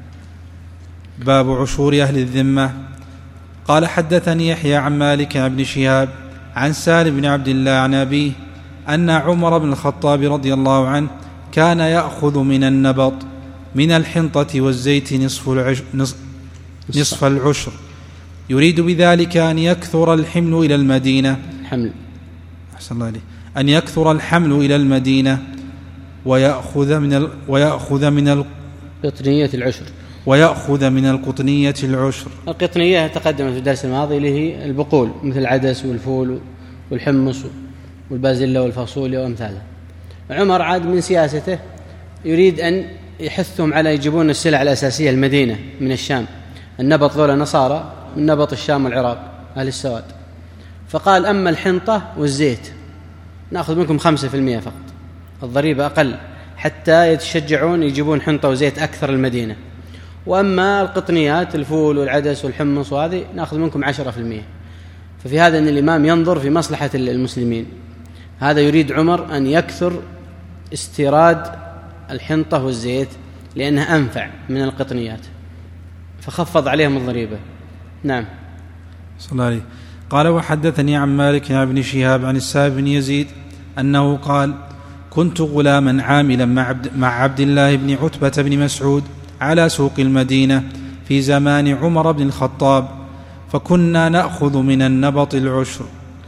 باب عشور أهل الذمة. قال: حدثني يحيى عن مالك بن شهاب عن سالم بن عبد الله عن أبيه أن عمر بن الخطاب رضي الله عنه كان يأخذ من النبط من الحنطة والزيت نصف, العش... نصف... نصف العشر، يريد بذلك أن يكثر الحمل إلى المدينة حمل أحسن الله عليه أن يكثر الحمل إلى المدينة ويأخذ من ال... ويأخذ من القطنية العشر ويأخذ من القطنية العشر. القطنية تقدمت في الدرس الماضي اللي هي البقول مثل العدس والفول والحمص والبازلة والفاصوليا وأمثالها. عمر عاد من سياسته يريد أن يحثهم على يجيبون السلع الأساسية المدينة من الشام. النبط ذولا نصارى من نبط الشام والعراق أهل السواد، فقال: أما الحنطة والزيت نأخذ منكم خمسة في المئة فقط، الضريبة أقل حتى يتشجعون يجيبون حنطة وزيت أكثر المدينة، وأما القطنيات الفول والعدس والحمص وهذه نأخذ منكم عشرة في المئة. ففي هذا أن الإمام ينظر في مصلحة المسلمين. هذا يريد عمر أن يكثر استيراد الحنطة والزيت لأنها أنفع من القطنيات، فخفض عليهم الضريبة. نعم. صلى الله عليه. قال: وحدثني عن مالك عن ابن شهاب عن السائب بن يزيد أنه قال: كنت غلاما عاملا مع عبد, مع عبد الله بن عتبة بن مسعود على سوق المدينة في زمان عمر بن الخطاب، فكنا نأخذ من النبط العشر.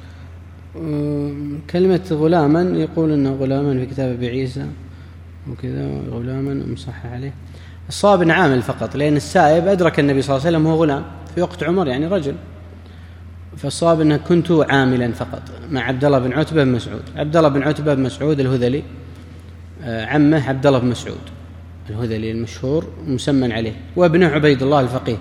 كلمة غلاما يقول أنه غلاما في كتاب أبي عيسى وكذا، غلاما مصحح عليه. الصواب عامل فقط، لأن السائب أدرك النبي صلى الله عليه وسلم هو غلام في وقت عمر، يعني رجل، فالصواب أنه كنت عاملا فقط مع عبد الله بن عتبة بن مسعود. عبد الله بن عتبة بن مسعود الهذلي عمه عبد الله بن مسعود الهذلي المشهور مسمى عليه، وابنه عبيد الله الفقيه.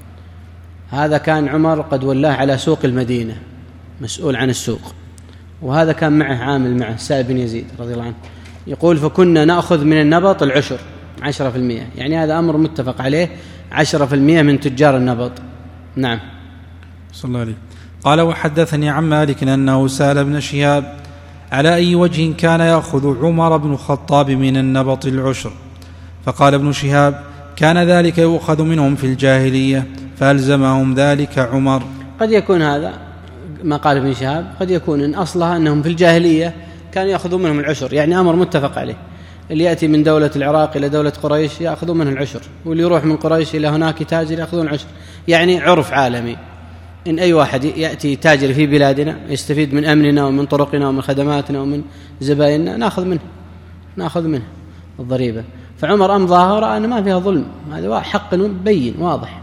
هذا كان عمر قد ولاه على سوق المدينة مسؤول عن السوق، وهذا كان معه عامل معه سائب بن يزيد رضي الله عنه. يقول فكنا نأخذ من النبط العشر عشرة في المئة، يعني هذا أمر متفق عليه، عشرة في المئة من تجار النبط. نعم. صلى الله عليه. قال وحدثني عن مالك أنه سأل ابن شهاب على أي وجه كان يأخذ عمر بن الخطاب من النبط العشر، فقال ابن شهاب كان ذلك يؤخذ منهم في الجاهلية فألزمهم ذلك عمر. قد يكون هذا ما قال ابن شهاب، قد يكون إن أصلها أنهم في الجاهلية كانوا يأخذون منهم العشر، يعني أمر متفق عليه. اللي يأتي من دولة العراق إلى دولة قريش يأخذون منه العشر، واللي يروح من قريش إلى هناك تاجر يأخذون العشر، يعني عرف عالمي. إن أي واحد يأتي تاجر في بلادنا يستفيد من أمننا ومن طرقنا ومن خدماتنا ومن زبائننا نأخذ منه نأخذ منه الضريبة. فعمر أمضاها ورأى أن ما فيها ظلم، هذا حق بين واضح،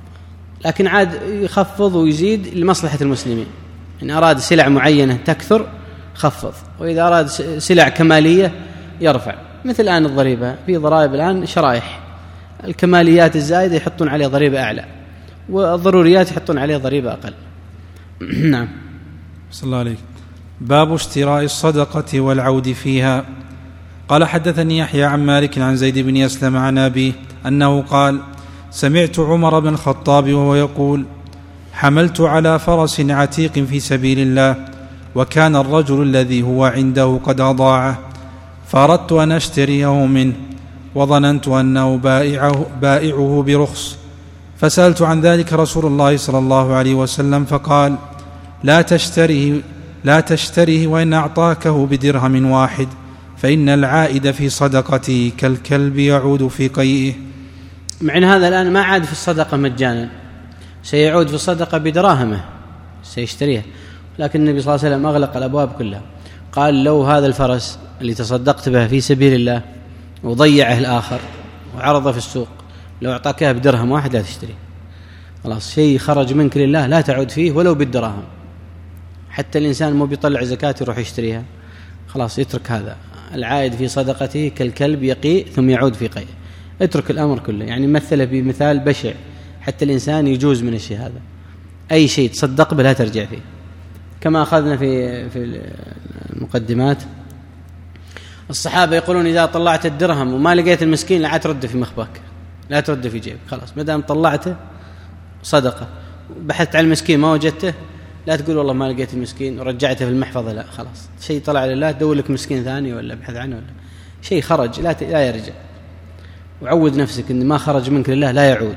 لكن عاد يخفض ويزيد لمصلحة المسلمين. إن أراد سلع معينة تكثر خفض، وإذا أراد سلع كمالية يرفع. مثل الآن الضريبة، في ضرائب الآن شرائح، الكماليات الزائدة يحطون عليه ضريبة أعلى، والضروريات يحطون عليه ضريبة أقل. نعم. صلى الله عليه. باب اشتراء الصدقة والعود فيها. قال حدثني يحيى عن مالك عن زيد بن يسلم عن أبيه أنه قال سمعت عمر بن الخطاب وهو يقول حملت على فرس عتيق في سبيل الله، وكان الرجل الذي هو عنده قد أضاعه، فأردت أن أشتريه منه، وظننت أنه بائعه, بائعه برخص، فسألت عن ذلك رسول الله صلى الله عليه وسلم فقال لا تشتره, لا تشتره وإن أعطاكه بدرهم واحد، فإن العائد في صدقته كالكلب يعود في قيئه. معنى هذا الآن ما عاد في الصدقة مجانا، سيعود في الصدقة بدراهمه سيشتريها، لكن النبي صلى الله عليه وسلم أغلق الأبواب كلها. قال لو هذا الفرس اللي تصدقت به في سبيل الله وضيعه الآخر وعرضه في السوق، لو أعطاك إياه بدرهم واحد لا تشتري، خلاص شيء خرج منك لله لا تعود فيه ولو بالدراهم. حتى الإنسان مو بيطلع زكاة يروح يشتريها، خلاص يترك هذا. العائد في صدقته كالكلب يقيء ثم يعود في قيء، اترك الأمر كله. يعني مثله بمثال بشع، حتى الإنسان يجوز من الشيء هذا، أي شيء تصدق به لا ترجع فيه. كما أخذنا في في المقدمات الصحابة يقولون إذا طلعت الدرهم وما لقيت المسكين لا ترد في مخباك، لا ترد في جيبك، خلاص ما دام طلعته صدقة. بحثت عن المسكين ما وجدته لا تقول والله ما لقيت المسكين ورجعته في المحفظة، لا، خلاص شيء طلع لله دور لك مسكين ثاني ولا ابحث عنه، ولا شيء خرج لا لا يرجع. وعود نفسك إن ما خرج منك لله لا يعود.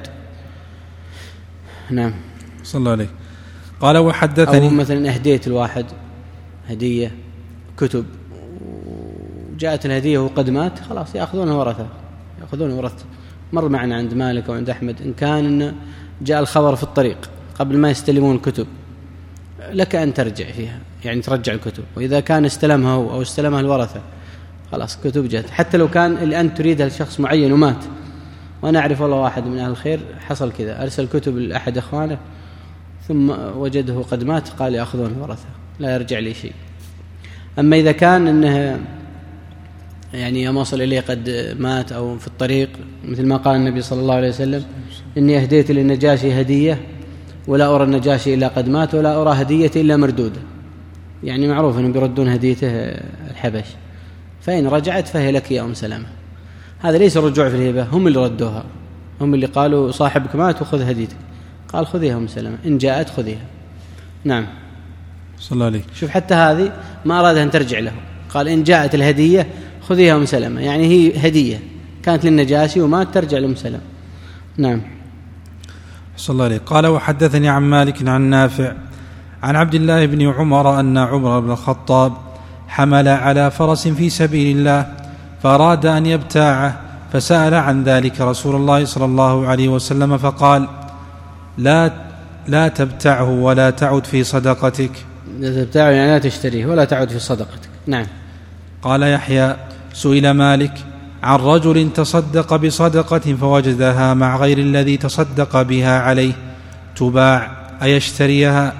نعم. صلى الله عليه. قال وحدثني أو مثلا أهديت الواحد هدية كتب وجاءت الهدية وقد مات، خلاص يأخذون ورثة يأخذون ورثة. مر معنا عند مالك وعند أحمد إن كان إن جاء الخبر في الطريق قبل ما يستلمون الكتب لك أن ترجع فيها، يعني ترجع الكتب. وإذا كان استلمها هو أو استلمها الورثة خلاص كتب جاءت، حتى لو كان اللي أنت تريدها لشخص معين ومات. وأنا أعرف والله واحد من أهل الخير حصل كذا، أرسل كتب لأحد أخوانه ثم وجده قد مات، قال يأخذون الورثة لا يرجع لي شيء. أما إذا كان إنه يعني يوم وصل إليه قد مات أو في الطريق، مثل ما قال النبي صلى الله عليه وسلم إني أهديت للنجاشي هدية ولا أرى النجاشي إلا قد مات ولا أرى هدية إلا مردودة، يعني معروف أنهم بيردون هديته الحبش، فإن رجعت فهي لك يا أم سلمة. هذا ليس رجوع في الهبة، هم اللي ردوها، هم اللي قالوا صاحبك مات وخذ هديتك، قال خذيها أم سلمة إن جاءت خذيها. نعم. صلى الله عليه. شوف حتى هذه ما أرادها أن ترجع له، قال إن جاءت الهدية خذيها أم سلمة، يعني هي هدية كانت للنجاشي وما ترجع لأم سلمة. نعم. صلى الله عليه. قال وحدثني عن مالك عن نافع عن عبد الله بن عمر أن عمر بن الخطاب حمل على فرس في سبيل الله فأراد أن يبتاعه، فسأل عن ذلك رسول الله صلى الله عليه وسلم فقال لا لا تبتعه ولا تعد في صدقتك. لا تبتعه يعني لا تشتريه ولا تعد في صدقتك. نعم. قال يحيى سئل مالك عن رجل تصدق بصدقة فوجدها مع غير الذي تصدق بها عليه تباع أيشتريها؟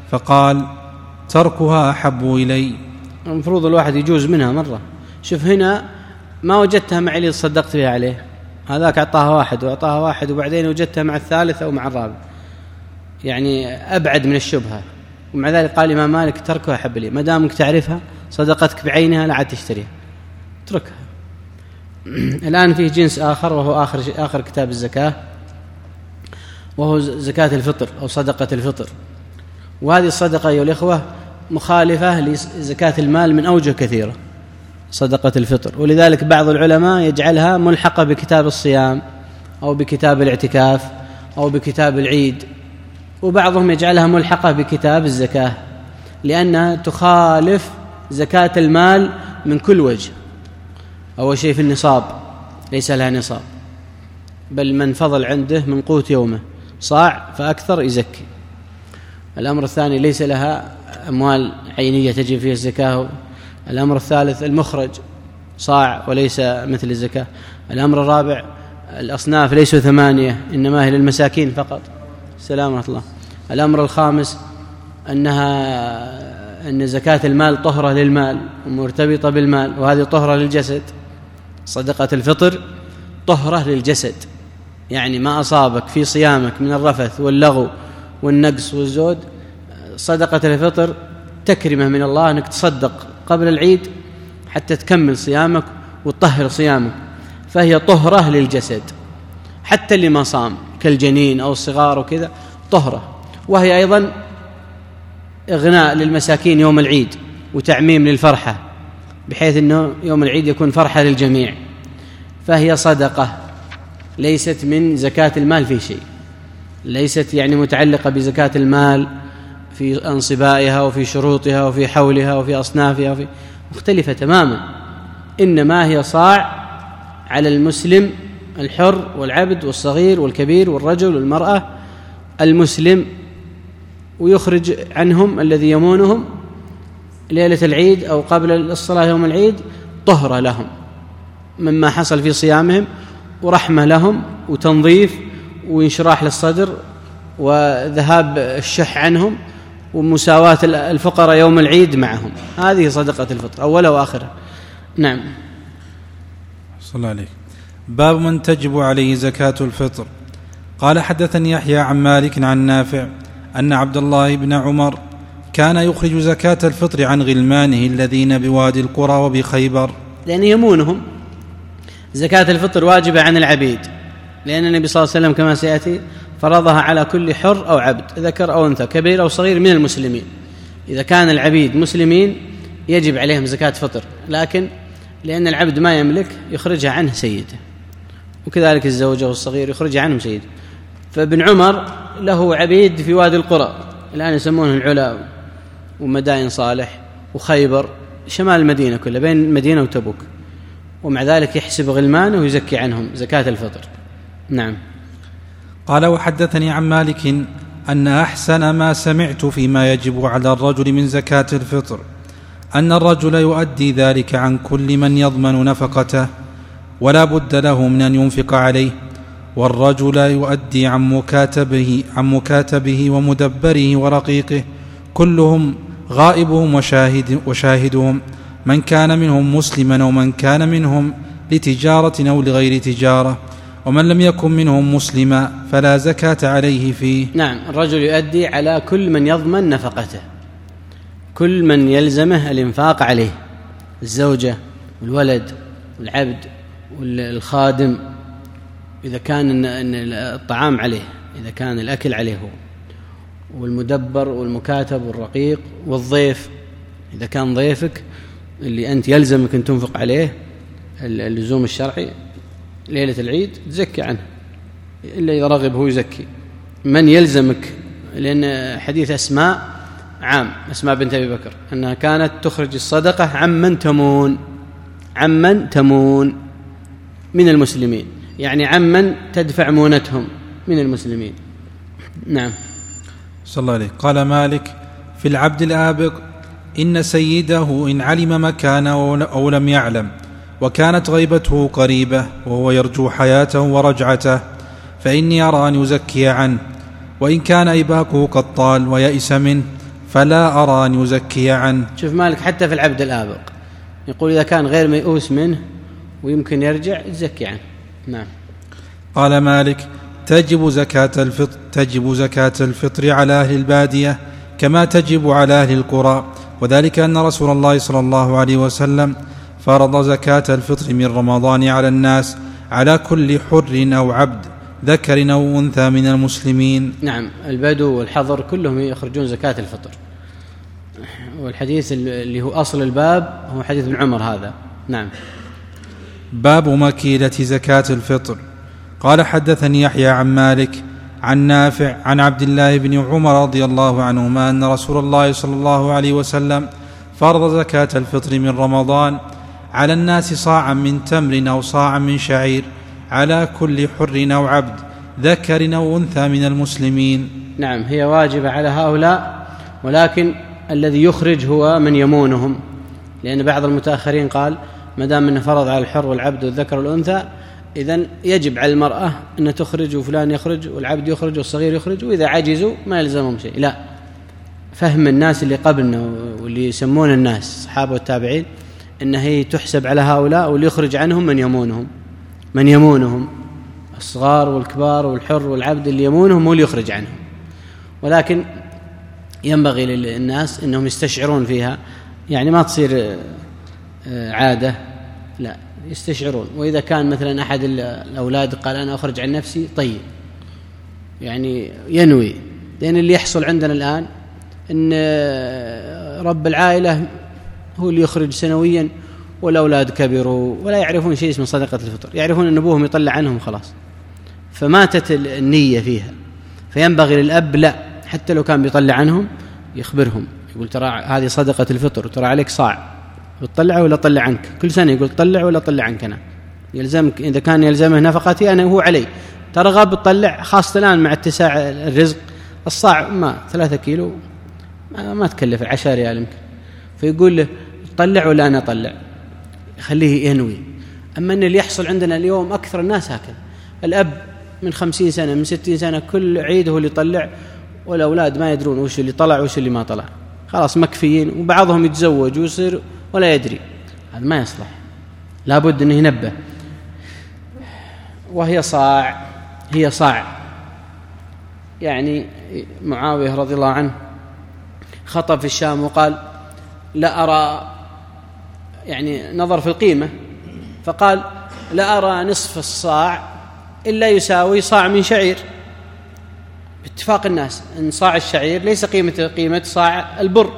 فقال: تركها أحب إلي. المفروض الواحد يجوز منها مرة. شوف هنا ما وجدتها مع اللي صدقت بها عليه، هذاك أعطاها واحد وأعطاها واحد وبعدين وجدتها مع الثالث أو مع الرابع، يعني أبعد من الشبهة. ومع ذلك قال الإمام مالك: تركها أحب لي. ما دامك تعرفها صدقتك بعينها لا عاد تشتريها، اتركها. الآن فيه جنس آخر وهو آخر, آخر كتاب الزكاة، وهو زكاة الفطر أو صدقة الفطر. وهذه الصدقة أيها الإخوة مخالفة لزكاة المال من أوجه كثيرة، صدقة الفطر. ولذلك بعض العلماء يجعلها ملحقة بكتاب الصيام أو بكتاب الاعتكاف أو بكتاب العيد، وبعضهم يجعلها ملحقة بكتاب الزكاة، لأنها تخالف زكاة المال من كل وجه. أول شيء في النصاب، ليس لها نصاب، بل من فضل عنده من قوت يومه صاع فأكثر يزكي. الأمر الثاني ليس لها أموال عينية تجب فيها الزكاة. الأمر الثالث المخرج صاع وليس مثل الزكاة. الأمر الرابع الأصناف ليسوا ثمانية إنما هي للمساكين فقط. السلام ورحمة الله. الأمر الخامس أنها أن زكاة المال طهرة للمال ومرتبطة بالمال، وهذه طهرة للجسد. صدقة الفطر طهرة للجسد، يعني ما أصابك في صيامك من الرفث واللغو والنقص والزود، صدقة الفطر تكرمة من الله أنك تصدق قبل العيد حتى تكمل صيامك وتطهر صيامك، فهي طهرة للجسد حتى اللي ما صام كالجنين أو الصغار وكذا طهرة. وهي أيضا إغناء للمساكين يوم العيد وتعميم للفرحة، بحيث أنه يوم العيد يكون فرحة للجميع. فهي صدقة ليست من زكاة المال في شيء، ليست يعني متعلقة بزكاة المال في أنصبائها وفي شروطها وفي حولها وفي أصنافها وفي مختلفة تماما. إنما هي صاع على المسلم الحر والعبد والصغير والكبير والرجل والمرأة المسلم، ويخرج عنهم الذي يمونهم ليلة العيد أو قبل الصلاة يوم العيد طهرة لهم مما حصل في صيامهم، ورحمة لهم وتنظيف وانشراح للصدر وذهاب الشح عنهم ومساواة الفقراء يوم العيد معهم. هذه صدقة الفطر أولها وآخرها. نعم. صلى الله عليه. باب من تجب عليه زكاة الفطر. قال: حدثني يحيى عن مالك عن نافع أن عبد الله بن عمر كان يخرج زكاة الفطر عن غلمانه الذين بوادي القرى وبخيبر، لأن يمونهم. زكاة الفطر واجبة عن العبيد، لأن النبي صلى الله عليه وسلم كما سيأتي فرضها على كل حر أو عبد ذكر أو أنثى كبير أو صغير من المسلمين. إذا كان العبيد مسلمين يجب عليهم زكاة فطر، لكن لأن العبد ما يملك يخرجها عنه سيده، وكذلك الزوجة والصغير يخرجها عنهم سيده. فابن عمر له عبيد في وادي القرى، الآن يسمونه العلا ومدائن صالح وخيبر، شمال المدينة كلها بين المدينة وتبوك، ومع ذلك يحسب غلمانه ويزكي عنهم زكاة الفطر. نعم. قال: وحدثني عن مالك أن أحسن ما سمعت فيما يجب على الرجل من زكاة الفطر أن الرجل يؤدي ذلك عن كل من يضمن نفقته ولا بد له من أن ينفق عليه، والرجل يؤدي عن مكاتبه, عن مكاتبه ومدبره ورقيقه كلهم غائبهم وشاهد وشاهدهم، من كان منهم مسلما ومن كان منهم لتجارة أو لغير تجارة، ومن لم يكن منهم مسلما فلا زكاة عليه فيه. نعم. الرجل يؤدي على كل من يضمن نفقته، كل من يلزمه الإنفاق عليه، الزوجة والولد والعبد والخادم، إذا كان الطعام عليه، إذا كان الأكل عليه هو، والمدبر والمكاتب والرقيق والضيف، إذا كان ضيفك اللي أنت يلزمك أن تنفق عليه اللزوم الشرعي ليلة العيد تزكي عنه، إلا إذا رغب هو يزكي. من يلزمك، لأن حديث أسماء عام، أسماء بنت أبي بكر، أنها كانت تخرج الصدقة عمن تمون، عمن تمون من المسلمين، يعني عمن تدفع مونتهم من المسلمين. نعم. صلى الله عليه. قال مالك: في العبد الآبق إن سيده إن علم مكانه أو لم يعلم وكانت غيبته قريبة وهو يرجو حياته ورجعته فإني أرى أن يزكي عنه، وإن كان إباقه قد طال ويئس منه فلا أرى أن يزكي عنه. شوف مالك حتى في العبد الآبق يقول إذا كان غير ميؤوس منه ويمكن يرجع يزكي عنه. نعم. قال مالك تجب زكاة الفطر, تجب زكاة الفطر على أهل البادية كما تجب على أهل القرى، وذلك أن رسول الله صلى الله عليه وسلم فرض زكاة الفطر من رمضان على الناس على كل حر أو عبد ذكر أو أنثى من المسلمين. نعم، البدو والحضر كلهم يخرجون زكاة الفطر، والحديث اللي هو أصل الباب هو حديث ابن عمر هذا. نعم. باب مكيلة زكاة الفطر. قال حدثني يحيى عن مالك عن نافع عن عبد الله بن عمر رضي الله عنهما أن رسول الله صلى الله عليه وسلم فرض زكاة الفطر من رمضان على الناس صاعا من تمر أو صاعا من شعير على كل حر أو عبد ذكر أو أنثى من المسلمين. نعم، هي واجبة على هؤلاء، ولكن الذي يخرج هو من يمونهم، لأن بعض المتأخرين قال ما دام أنه فرض على الحر والعبد والذكر والأنثى إذن يجب على المرأة أن تخرج وفلان يخرج والعبد يخرج والصغير يخرج، وإذا عجزوا ما يلزمهم شيء. لا، فهم الناس اللي قبلنا واللي يسمون الناس الصحابة والتابعين أن هي تحسب على هؤلاء، واللي يخرج عنهم من يمونهم من يمونهم الصغار والكبار والحر والعبد اللي يمونهم هو اللي يخرج عنهم. ولكن ينبغي للناس أنهم يستشعرون فيها، يعني ما تصير عادة، لا يستشعرون. وإذا كان مثلا أحد الأولاد قال أنا أخرج عن نفسي، طيب يعني ينوي، لأن اللي يحصل عندنا الآن أن رب العائلة هو اللي يخرج سنويا والأولاد كبروا ولا يعرفون شيء اسمه صدقة الفطر، يعرفون أن أبوهم يطلع عنهم خلاص، فماتت النية فيها. فينبغي للأب لا، حتى لو كان بيطلع عنهم يخبرهم، يقول ترى هذه صدقة الفطر، ترى عليك صاع، بتطلع ولا طلع عنك، كل سنة يقول طلع ولا طلع عنك، أنا يلزمك إذا كان يلزمه نفقتي أنا هو علي، ترغب تطلع، خاصة الآن مع اتساع الرزق الصاع ما ثلاثة كيلو ما, ما تكلف عشرة ريال يمكن، فيقول له طلع ولا أنا أطلع، خليه ينوي. أما أن اللي يحصل عندنا اليوم أكثر الناس هكذا، الأب من خمسين سنة من ستين سنة كل عيد هو اللي يطلع، والأولاد ما يدرون وش اللي طلع وش اللي ما طلع، خلاص مكفيين، وبعضهم يتزوج ويصير ولا يدري، هذا ما يصلح، لابد أنه ينبه. وهي صاع، هي صاع، يعني معاوية رضي الله عنه خطب في الشام وقال لا أرى، يعني نظر في القيمة فقال لا أرى نصف الصاع إلا يساوي صاع من شعير، باتفاق الناس أن صاع الشعير ليس قيمة قيمة صاع البر.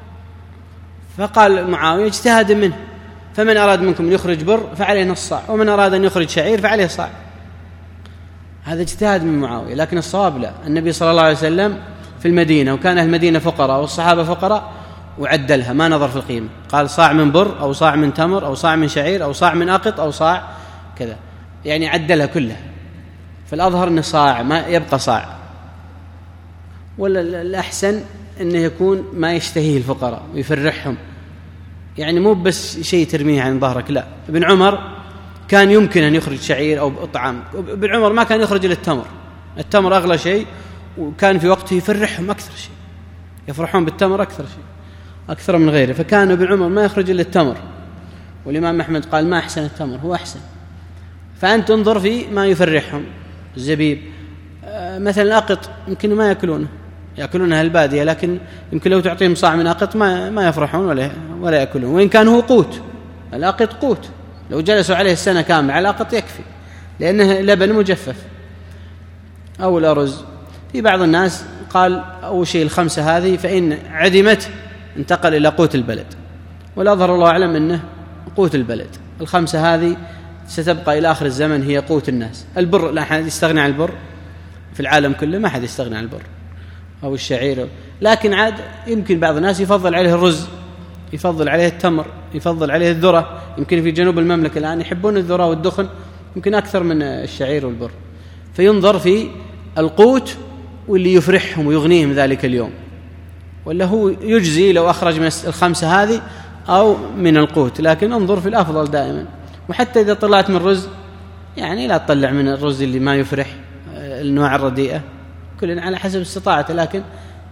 فقال معاوية اجتهاد منه، فمن أراد منكم يخرج بر فعليه نص صاع، ومن أراد أن يخرج شعير فعليه صاع. هذا اجتهاد من معاوية، لكن الصواب لا. النبي صلى الله عليه وسلم في المدينة وكان أهل المدينة فقراء والصحابة فقراء، وعدلها ما نظر في القيمة، قال صاع من بر أو صاع من تمر أو صاع من شعير أو صاع من أقط أو صاع كذا، يعني عدلها كلها. فالأظهر أنه صاع ما يبقى صاع، ولا الأحسن أنه يكون ما يشتهيه الفقراء ويفرحهم، يعني مو بس شيء ترميه عن ظهرك. لا، ابن عمر كان يمكن أن يخرج شعير أو طعام، ابن عمر ما كان يخرج إلا التمر، التمر أغلى شيء، وكان في وقته يفرحهم أكثر شيء، يفرحون بالتمر أكثر شيء أكثر من غيره، فكان ابن عمر ما يخرج إلا التمر. والإمام أحمد قال ما أحسن التمر، هو أحسن. فأنت انظر في ما يفرحهم، الزبيب مثلا الأقط يمكن ما يأكلونه، يأكلونها البادية، لكن يمكن لو تعطيهم صاع من أقط ما ما يفرحون ولا ولا يأكلون، وإن كان هو قوت، الأقط قوت، لو جلسوا عليه السنة كاملة على الأقط يكفي، لأنه لبن مجفف. أو الأرز، في بعض الناس قال أول شيء الخمسة هذه فإن عدمت انتقل إلى قوت البلد، والأظهر الله أعلم أنه قوت البلد، الخمسة هذه ستبقى إلى آخر الزمن هي قوت الناس. البر لا أحد يستغني عن البر في العالم كله، ما أحد يستغني عن البر أو الشعير، لكن عاد يمكن بعض الناس يفضل عليه الرز، يفضل عليه التمر، يفضل عليه الذرة، يمكن في جنوب المملكة الآن يحبون الذرة والدخن يمكن أكثر من الشعير والبر. فينظر في القوت واللي يفرحهم ويغنيهم ذلك اليوم، ولا هو يجزي لو أخرج من الخمسة هذه أو من القوت، لكن انظر في الأفضل دائما. وحتى إذا طلعت من الرز يعني لا تطلع من الرز اللي ما يفرح، النوع الرديئة، كلنا على حسب استطاعته، لكن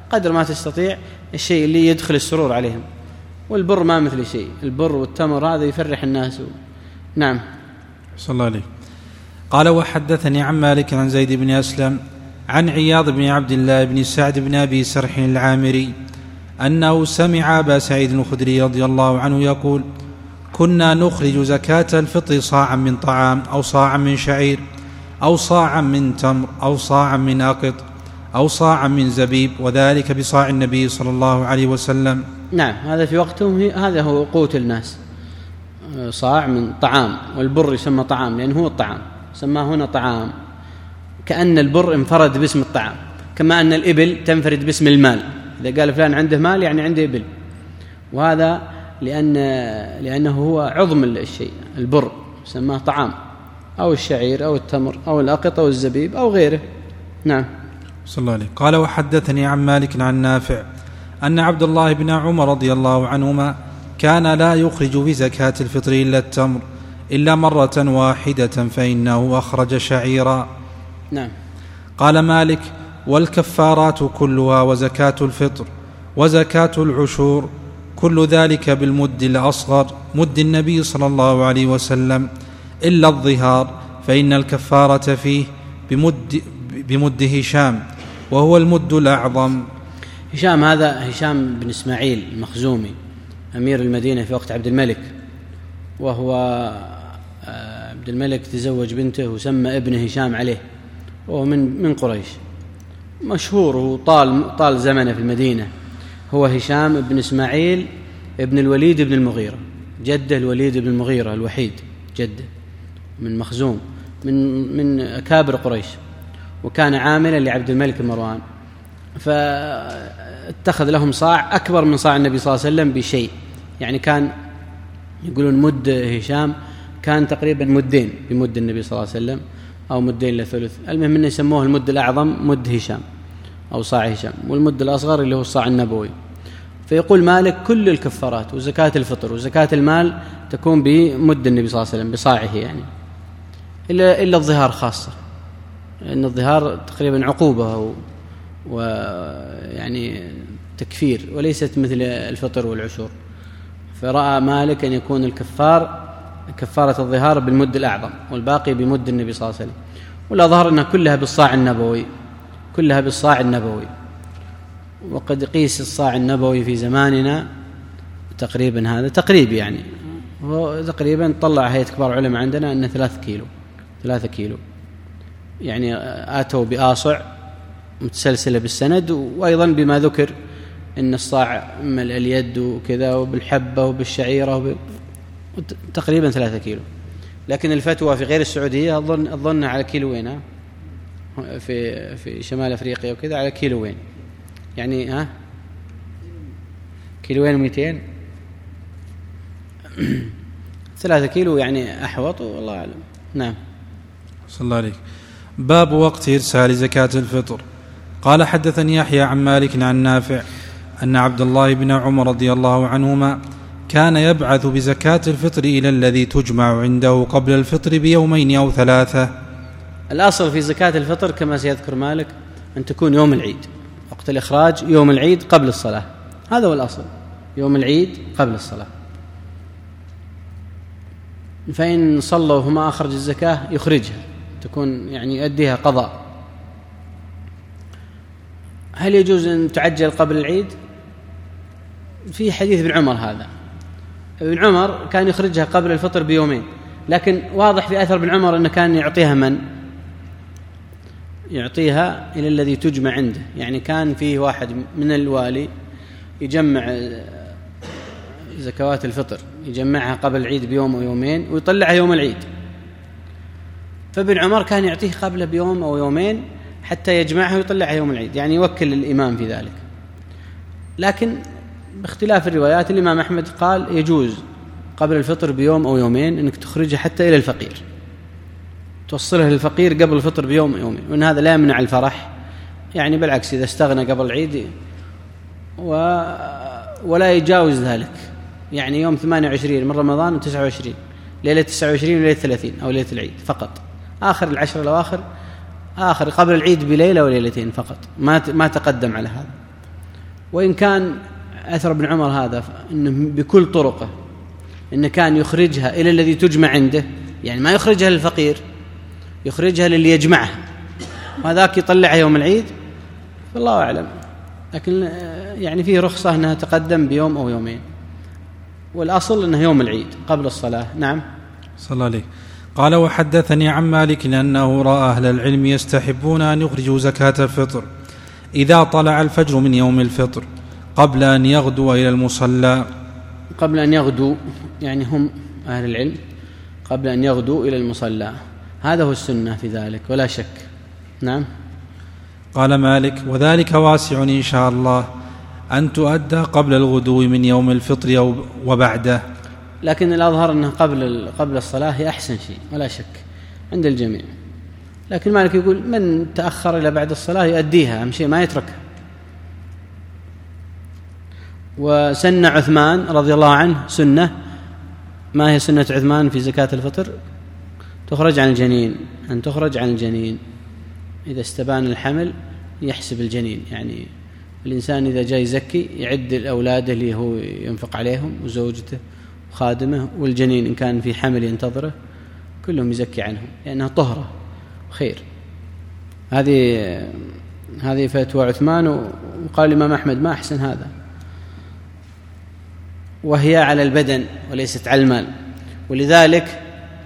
قدر ما تستطيع الشيء اللي يدخل السرور عليهم. والبر ما مثل شيء، البر والتمر هذا يفرح الناس و... نعم. صلى الله عليه. قال وحدثني عن مالك عن زيد بن أسلم عن عياض بن عبد الله بن سعد بن أبي سرح العامري أنه سمع أبا سعيد الخدري رضي الله عنه يقول: كنا نخرج زكاة الفطر صاعا من طعام أو صاعا من شعير أو صاعا من تمر أو صاعا من أقط أو صاعا من زبيب، وذلك بصاع النبي صلى الله عليه وسلم. نعم، هذا في وقتهم هذا هو قوت الناس، صاع من طعام، والبر يسمى طعام لأنه هو الطعام، سماه هنا طعام، كأن البر انفرد باسم الطعام، كما أن الإبل تنفرد باسم المال، إذا قال فلان عنده مال يعني عنده إبل، وهذا لأن لأنه هو عظم الشيء، البر سماه طعام، أو الشعير أو التمر أو الأقط أو الزبيب أو غيره. نعم. صلى الله عليه. قال وحدثني عن مالك عن نافع أن عبد الله بن عمر رضي الله عنهما كان لا يخرج بزكاة الفطر إلا التمر إلا مرة واحدة فإنه أخرج شعيرا. نعم. قال مالك: والكفارات كلها وزكاة الفطر وزكاة العشور كل ذلك بالمد الأصغر مد النبي صلى الله عليه وسلم إلا الظهار فإن الكفارة فيه بمد, بمد هشام وهو المد الأعظم. هشام هذا هشام بن إسماعيل المخزومي أمير المدينة في وقت عبد الملك، وهو عبد الملك تزوج بنته وسمى ابن هشام عليه، وهو من من قريش، مشهور وطال طال زمنه في المدينة. هو هشام بن إسماعيل ابن الوليد بن المغيرة، جده الوليد بن المغيرة الوحيد، جده من مخزوم من من أكابر قريش، وكان عاملا لعبد الملك مروان، فاتخذ لهم صاع أكبر من صاع النبي صلى الله عليه وسلم بشيء، يعني كان يقولون مد هشام كان تقريبا مدين بمد النبي صلى الله عليه وسلم أو مدين لثلث، المهم أنه يسموه المد الأعظم مد هشام أو صاع هشام، والمد الأصغر اللي هو الصاع النبوي. فيقول مالك: كل الكفارات وزكاة الفطر وزكاة المال تكون بمد النبي صلى الله عليه وسلم بصاعه، يعني إلا, إلا الظهار خاصة، لأن الظهار تقريبا عقوبة ويعني تكفير وليست مثل الفطر والعشور. فرأى مالك أن يكون الكفار كفارة الظهار بالمد الأعظم والباقي بمد النبي صلى الله عليه وسلم، ولا ظهر أنها كلها بالصاع النبوي، كلها بالصاع النبوي. وقد قيس الصاع النبوي في زماننا تقريبا، هذا تقريب يعني هو تقريبا طلع هيئة كبار العلماء عندنا أنه ثلاث كيلو ثلاثة كيلو، يعني آتوا بآصع متسلسلة بالسند، وأيضا بما ذكر أن الصاع ملء اليد وكذا وبالحبة وبالشعيرة وب... تقريبا ثلاثة كيلو. لكن الفتوى في غير السعودية أظن أظن على كيلوين، في في شمال أفريقيا وكذا على كيلوين، يعني ها كيلوين ومئتين ثلاثة كيلو يعني أحوط، والله أعلم. نعم. صلى الله عليك. باب وقت إرسال زكاة الفطر. قال حدثني يحيى عن مالك عن نافع أن عبد الله بن عمر رضي الله عنهما كان يبعث بزكاة الفطر إلى الذي تجمع عنده قبل الفطر بيومين أو ثلاثة. الأصل في زكاة الفطر كما سيذكر مالك أن تكون يوم العيد، وقت الإخراج يوم العيد قبل الصلاة، هذا هو الأصل، يوم العيد قبل الصلاة. فإن صلوا وما أخرج الزكاة يخرجها، تكون يعني يؤديها قضاء. هل يجوز أن تعجل قبل العيد؟ في حديث ابن عمر، هذا ابن عمر كان يخرجها قبل الفطر بيومين، لكن واضح في أثر ابن عمر أنه كان يعطيها من؟ يعطيها إلى الذي تجمع عنده، يعني كان فيه واحد من الوالي يجمع زكوات الفطر، يجمعها قبل العيد بيوم أو يومين ويطلعها يوم العيد، فابن عمر كان يعطيه قبل بيوم أو يومين حتى يجمعها ويطلعها يوم العيد، يعني يوكل الإمام في ذلك. لكن باختلاف الروايات الإمام أحمد قال يجوز قبل الفطر بيوم أو يومين أنك تخرجها حتى إلى الفقير، توصلها للفقير قبل الفطر بيوم أو يومين، وأن هذا لا يمنع الفرح، يعني بالعكس إذا استغنى قبل العيد و... ولا يجاوز ذلك، يعني يوم ثمانية وعشرين من رمضان وتسعة وعشرين، ليلة تسعة وعشرين وليلة ثلاثين أو ليلة العيد فقط، آخر العشر الأواخر، آخر قبل العيد بليلة وليلتين فقط، ما ما تقدم على هذا. وإن كان أثر ابن عمر هذا إنه بكل طرقه إنه كان يخرجها إلى الذي تجمع عنده، يعني ما يخرجها للفقير، يخرجها للي يجمعها، وهذاك يطلعها يوم العيد، والله أعلم. لكن يعني فيه رخصة أنها تقدم بيوم أو يومين، والأصل أنه يوم العيد قبل الصلاة. نعم. صلى الله عليه. قال: وحدثني عن مالك أنه رأى أهل العلم يستحبون أن يخرجوا زكاة الفطر إذا طلع الفجر من يوم الفطر قبل أن يغدو إلى المصلى. قبل أن يغدو يعني هم أهل العلم قبل أن يغدو إلى المصلى، هذا هو السنة في ذلك ولا شك. نعم. قال مالك: وذلك واسع إن شاء الله أن تؤدى قبل الغدو من يوم الفطر وبعده، لكن الأظهر أنه قبل قبل الصلاة هي أحسن شيء ولا شك عند الجميع. لكن مالك يقول من تأخر إلى بعد الصلاة يؤديها، أهم شيء ما يتركها. وسن عثمان رضي الله عنه سنة. ما هي سنة عثمان في زكاة الفطر؟ تخرج عن الجنين، أن تخرج عن الجنين إذا استبان الحمل يحسب الجنين، يعني الإنسان إذا جاي يزكي يعد الأولاد اللي هو ينفق عليهم وزوجته وخادمه والجنين إن كان في حمل ينتظره كلهم يزكي عنهم لأنها طهرة خير. هذه هذه فتوى عثمان، وقال الإمام أحمد ما أحسن هذا، وهي على البدن وليست على المال، ولذلك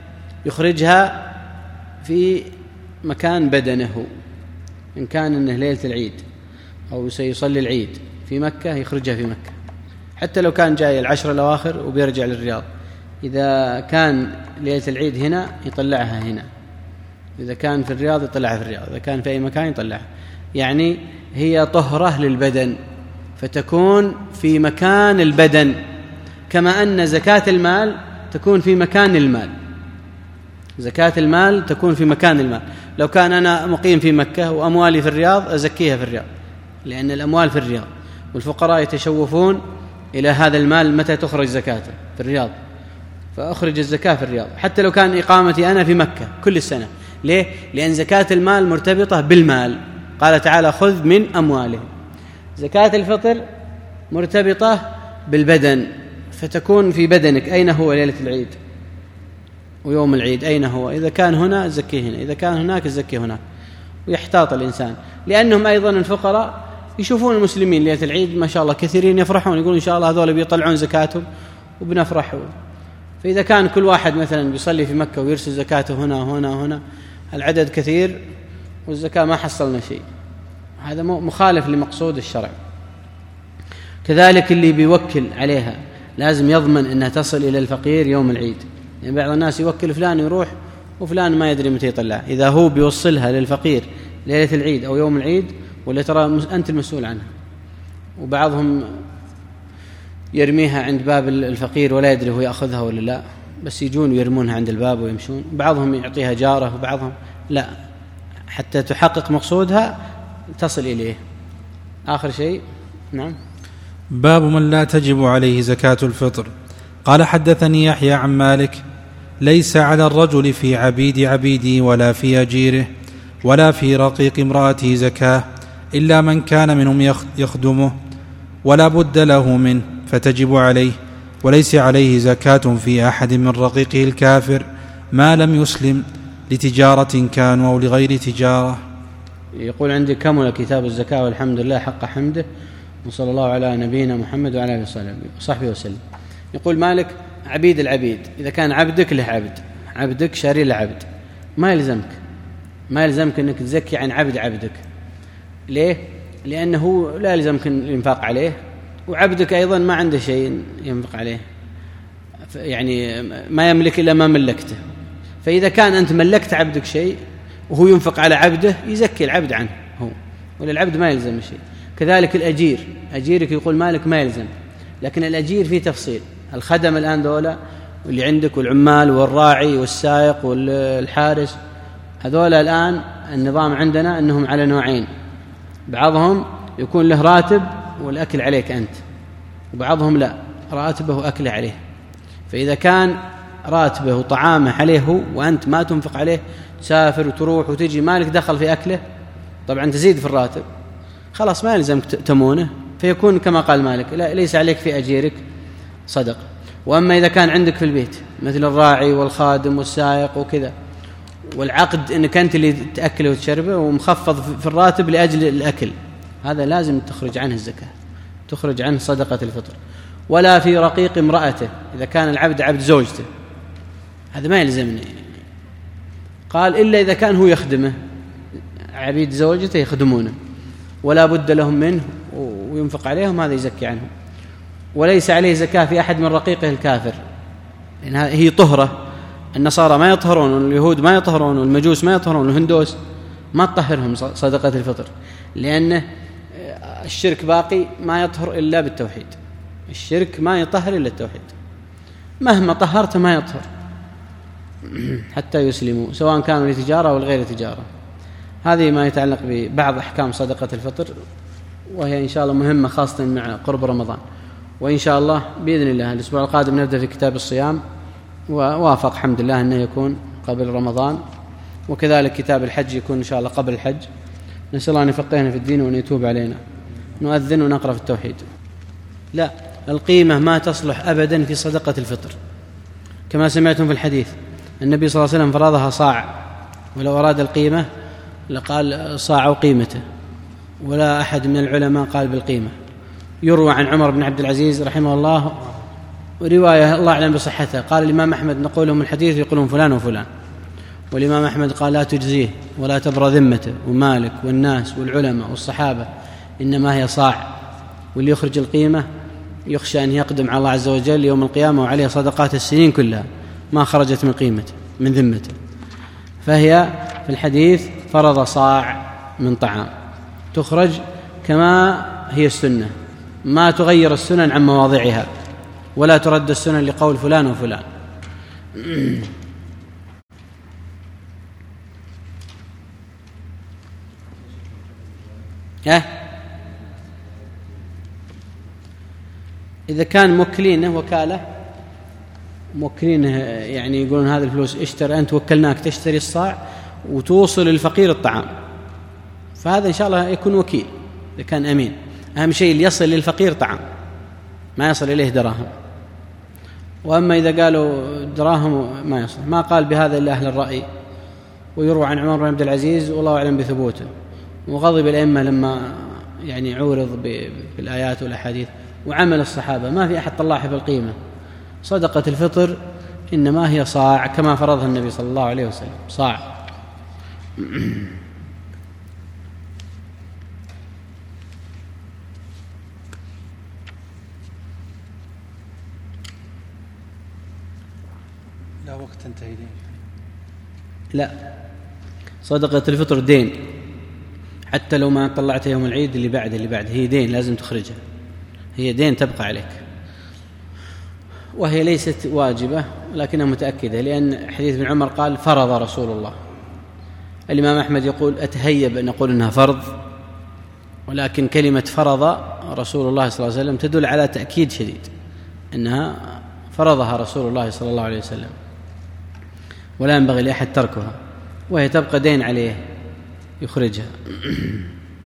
يخرجها في مكان بدنه. إن كان إنه ليلة العيد أو سيصلي العيد في مكة يخرجها في مكة، حتى لو كان جاي العشر الأواخر وبيرجع للرياض، إذا كان ليلة العيد هنا يطلعها هنا، إذا كان في الرياض يطلعها في الرياض، إذا كان في أي مكان يطلعها. يعني هي طهرة للبدن فتكون في مكان البدن، كما أن زكاة المال تكون في مكان المال. زكاة المال تكون في مكان المال. لو كان أنا مقيم في مكة وأموالي في الرياض أزكيها في الرياض، لأن الأموال في الرياض، والفقراء يتشوفون إلى هذا المال متى تخرج زكاته في الرياض، فأخرج الزكاة في الرياض حتى لو كان إقامتي أنا في مكة كل السنة. ليه؟ لأن زكاة المال مرتبطة بالمال، قال تعالى: خذ من أموالهم. زكاة الفطر مرتبطة بالبدن، فتكون في بدنك. أين هو ليلة العيد ويوم العيد؟ أين هو؟ إذا كان هنا زكيه هنا، إذا كان هناك زكيه هناك، ويحتاط الإنسان، لأنهم أيضا الفقراء يشوفون المسلمين ليلة العيد ما شاء الله كثيرين يفرحون، يقولون إن شاء الله هذول بيطلعون زكاتهم وبنفرح. فإذا كان كل واحد مثلا بيصلي في مكة ويرسل زكاته هنا وهنا وهنا، العدد كثير والزكاة ما حصلنا شيء، هذا مخالف لمقصود الشرع. كذلك اللي بيوكل عليها لازم يضمن أنها تصل إلى الفقير يوم العيد، يعني بعض الناس يوكل فلان يروح وفلان ما يدري متى يطلع. إذا هو بيوصلها للفقير ليلة العيد أو يوم العيد ولا ترى أنت المسؤول عنها. وبعضهم يرميها عند باب الفقير ولا يدري هو يأخذها ولا لا، بس يجون ويرمونها عند الباب ويمشون. بعضهم يعطيها جاره وبعضهم لا، حتى تحقق مقصودها تصل إليه. آخر شيء. نعم. باب من لا تجب عليه زكاة الفطر. قال: حدثني يحيى عن مالك: ليس على الرجل في عبيد عبيده ولا في أجيره ولا في رقيق امرأته زكاة إلا من كان منهم يخدمه ولا بد له منه فتجب عليه، وليس عليه زكاة في أحد من رقيقه الكافر ما لم يسلم لتجارة كانوا أو لغير تجارة. يقول: عندي كمل كتاب الزكاة والحمد لله حق حمده، وصلى الله على نبينا محمد وعلى آله وصحبه وسلم. يقول مالك: عبيد العبيد، إذا كان عبدك له عبد، عبدك شاري له عبد، ما يلزمك ما يلزمك أنك تزكي عن عبد عبدك. ليه؟ لأنه لا يلزمك الإنفاق عليه، وعبدك أيضا ما عنده شيء ينفق عليه، يعني ما يملك إلا ما ملكته. فإذا كان أنت ملكت عبدك شيء وهو ينفق على عبده يزكي العبد عنه هو، وللعبد ما يلزم شيء. كذلك الأجير، أجيرك يقول مالك ما يلزم، لكن الأجير فيه تفصيل. الخدم الآن دولة واللي عندك والعمال والراعي والسائق والحارس، هذول الآن النظام عندنا أنهم على نوعين، بعضهم يكون له راتب والأكل عليك أنت، وبعضهم لا، راتبه وأكله عليه. فإذا كان راتبه وطعامه عليه وأنت ما تنفق عليه، تسافر وتروح وتجي، مالك دخل في أكله، طبعا تزيد في الراتب، خلاص ما يلزمك تمونه فيكون كما قال مالك ليس عليك في أجيرك صدقة. وأما إذا كان عندك في البيت مثل الراعي والخادم والسائق وكذا، والعقد أنك أنت اللي تأكله وتشربه ومخفض في الراتب لأجل الأكل، هذا لازم تخرج عنه الزكاة، تخرج عنه صدقة الفطر. ولا في رقيق امرأته، إذا كان العبد عبد زوجته هذا ما يلزمني، قال إلا إذا كان هو يخدمه، عبيد زوجته يخدمونه ولا بد لهم منه وينفق عليهم، هذا يزكي عنه. وليس عليه زكاة في أحد من رقيقه الكافر، لأن هي طهرة، النصارى ما يطهرون واليهود ما يطهرون والمجوس ما يطهرون والهندوس ما تطهرهم صدقة الفطر، لأن الشرك باقي ما يطهر إلا بالتوحيد، الشرك ما يطهر إلا التوحيد، مهما طهرت ما يطهر حتى يسلموا، سواء كانوا لتجارة أو غير تجارة. هذه ما يتعلق ببعض أحكام صدقة الفطر، وهي إن شاء الله مهمة خاصة مع قرب رمضان. وإن شاء الله بإذن الله الأسبوع القادم نبدأ في كتاب الصيام، ووافق الحمد لله أنه يكون قبل رمضان، وكذلك كتاب الحج يكون إن شاء الله قبل الحج. نسأل الله أن يفقهنا في الدين وأن يتوب علينا. نؤذن ونقرأ في التوحيد. لا، القيمة ما تصلح أبدا في صدقة الفطر، كما سمعتم في الحديث النبي صلى الله عليه وسلم فرضها صاع، ولو أراد القيمة لقال صاع وقيمته، ولا أحد من العلماء قال بالقيمة. يروى عن عمر بن عبد العزيز رحمه الله ورواية الله أعلم بصحتها، قال الإمام أحمد نقول لهم الحديث يقولون فلان وفلان، والإمام أحمد قال لا تجزيه ولا تبرى ذمته، ومالك والناس والعلماء والصحابة إنما هي صاع، واللي يخرج القيمة يخشى أن يقدم على الله عز وجل يوم القيامة وعليه صدقات السنين كلها ما خرجت من قيمته من ذمته. فهي في الحديث فرض صاع من طعام، تخرج كما هي السنة، ما تغير السنن عن مواضعها، ولا ترد السنن لقول فلان وفلان. أه؟ إذا كان موكلينه وكالة، موكلينه يعني يقولون هذه الفلوس اشتري أنت، وكلناك تشتري الصاع وتوصل للفقير الطعام، فهذا إن شاء الله يكون وكيل إذا كان أمين. أهم شيء اللي يصل للفقير طعام، ما يصل إليه دراهم. وأما إذا قالوا دراهم ما يصل، ما قال بهذا إلا أهل الرأي. ويروى عن عمر بن عبد العزيز والله أعلم بثبوته، وغضب الأئمة لما يعني عورض بالآيات والأحاديث، وعمل الصحابة ما في أحد طلعها بالقيمة. صدقة الفطر إنما هي صاع كما فرضها النبي صلى الله عليه وسلم، صاع. لا وقت انتهي دين. لا، صدقة الفطر دين، حتى لو ما طلعتها يوم العيد اللي بعد اللي بعد هي دين لازم تخرجها، هي دين تبقى عليك، وهي ليست واجبة لكنها متأكدة، لأن حديث ابن عمر قال فرض رسول الله. الإمام أحمد يقول أتهيب أن نقول أنها فرض، ولكن كلمة فرض رسول الله صلى الله عليه وسلم تدل على تأكيد شديد أنها فرضها رسول الله صلى الله عليه وسلم، ولا ينبغي لأحد تركها، وهي تبقى دين عليه يخرجها.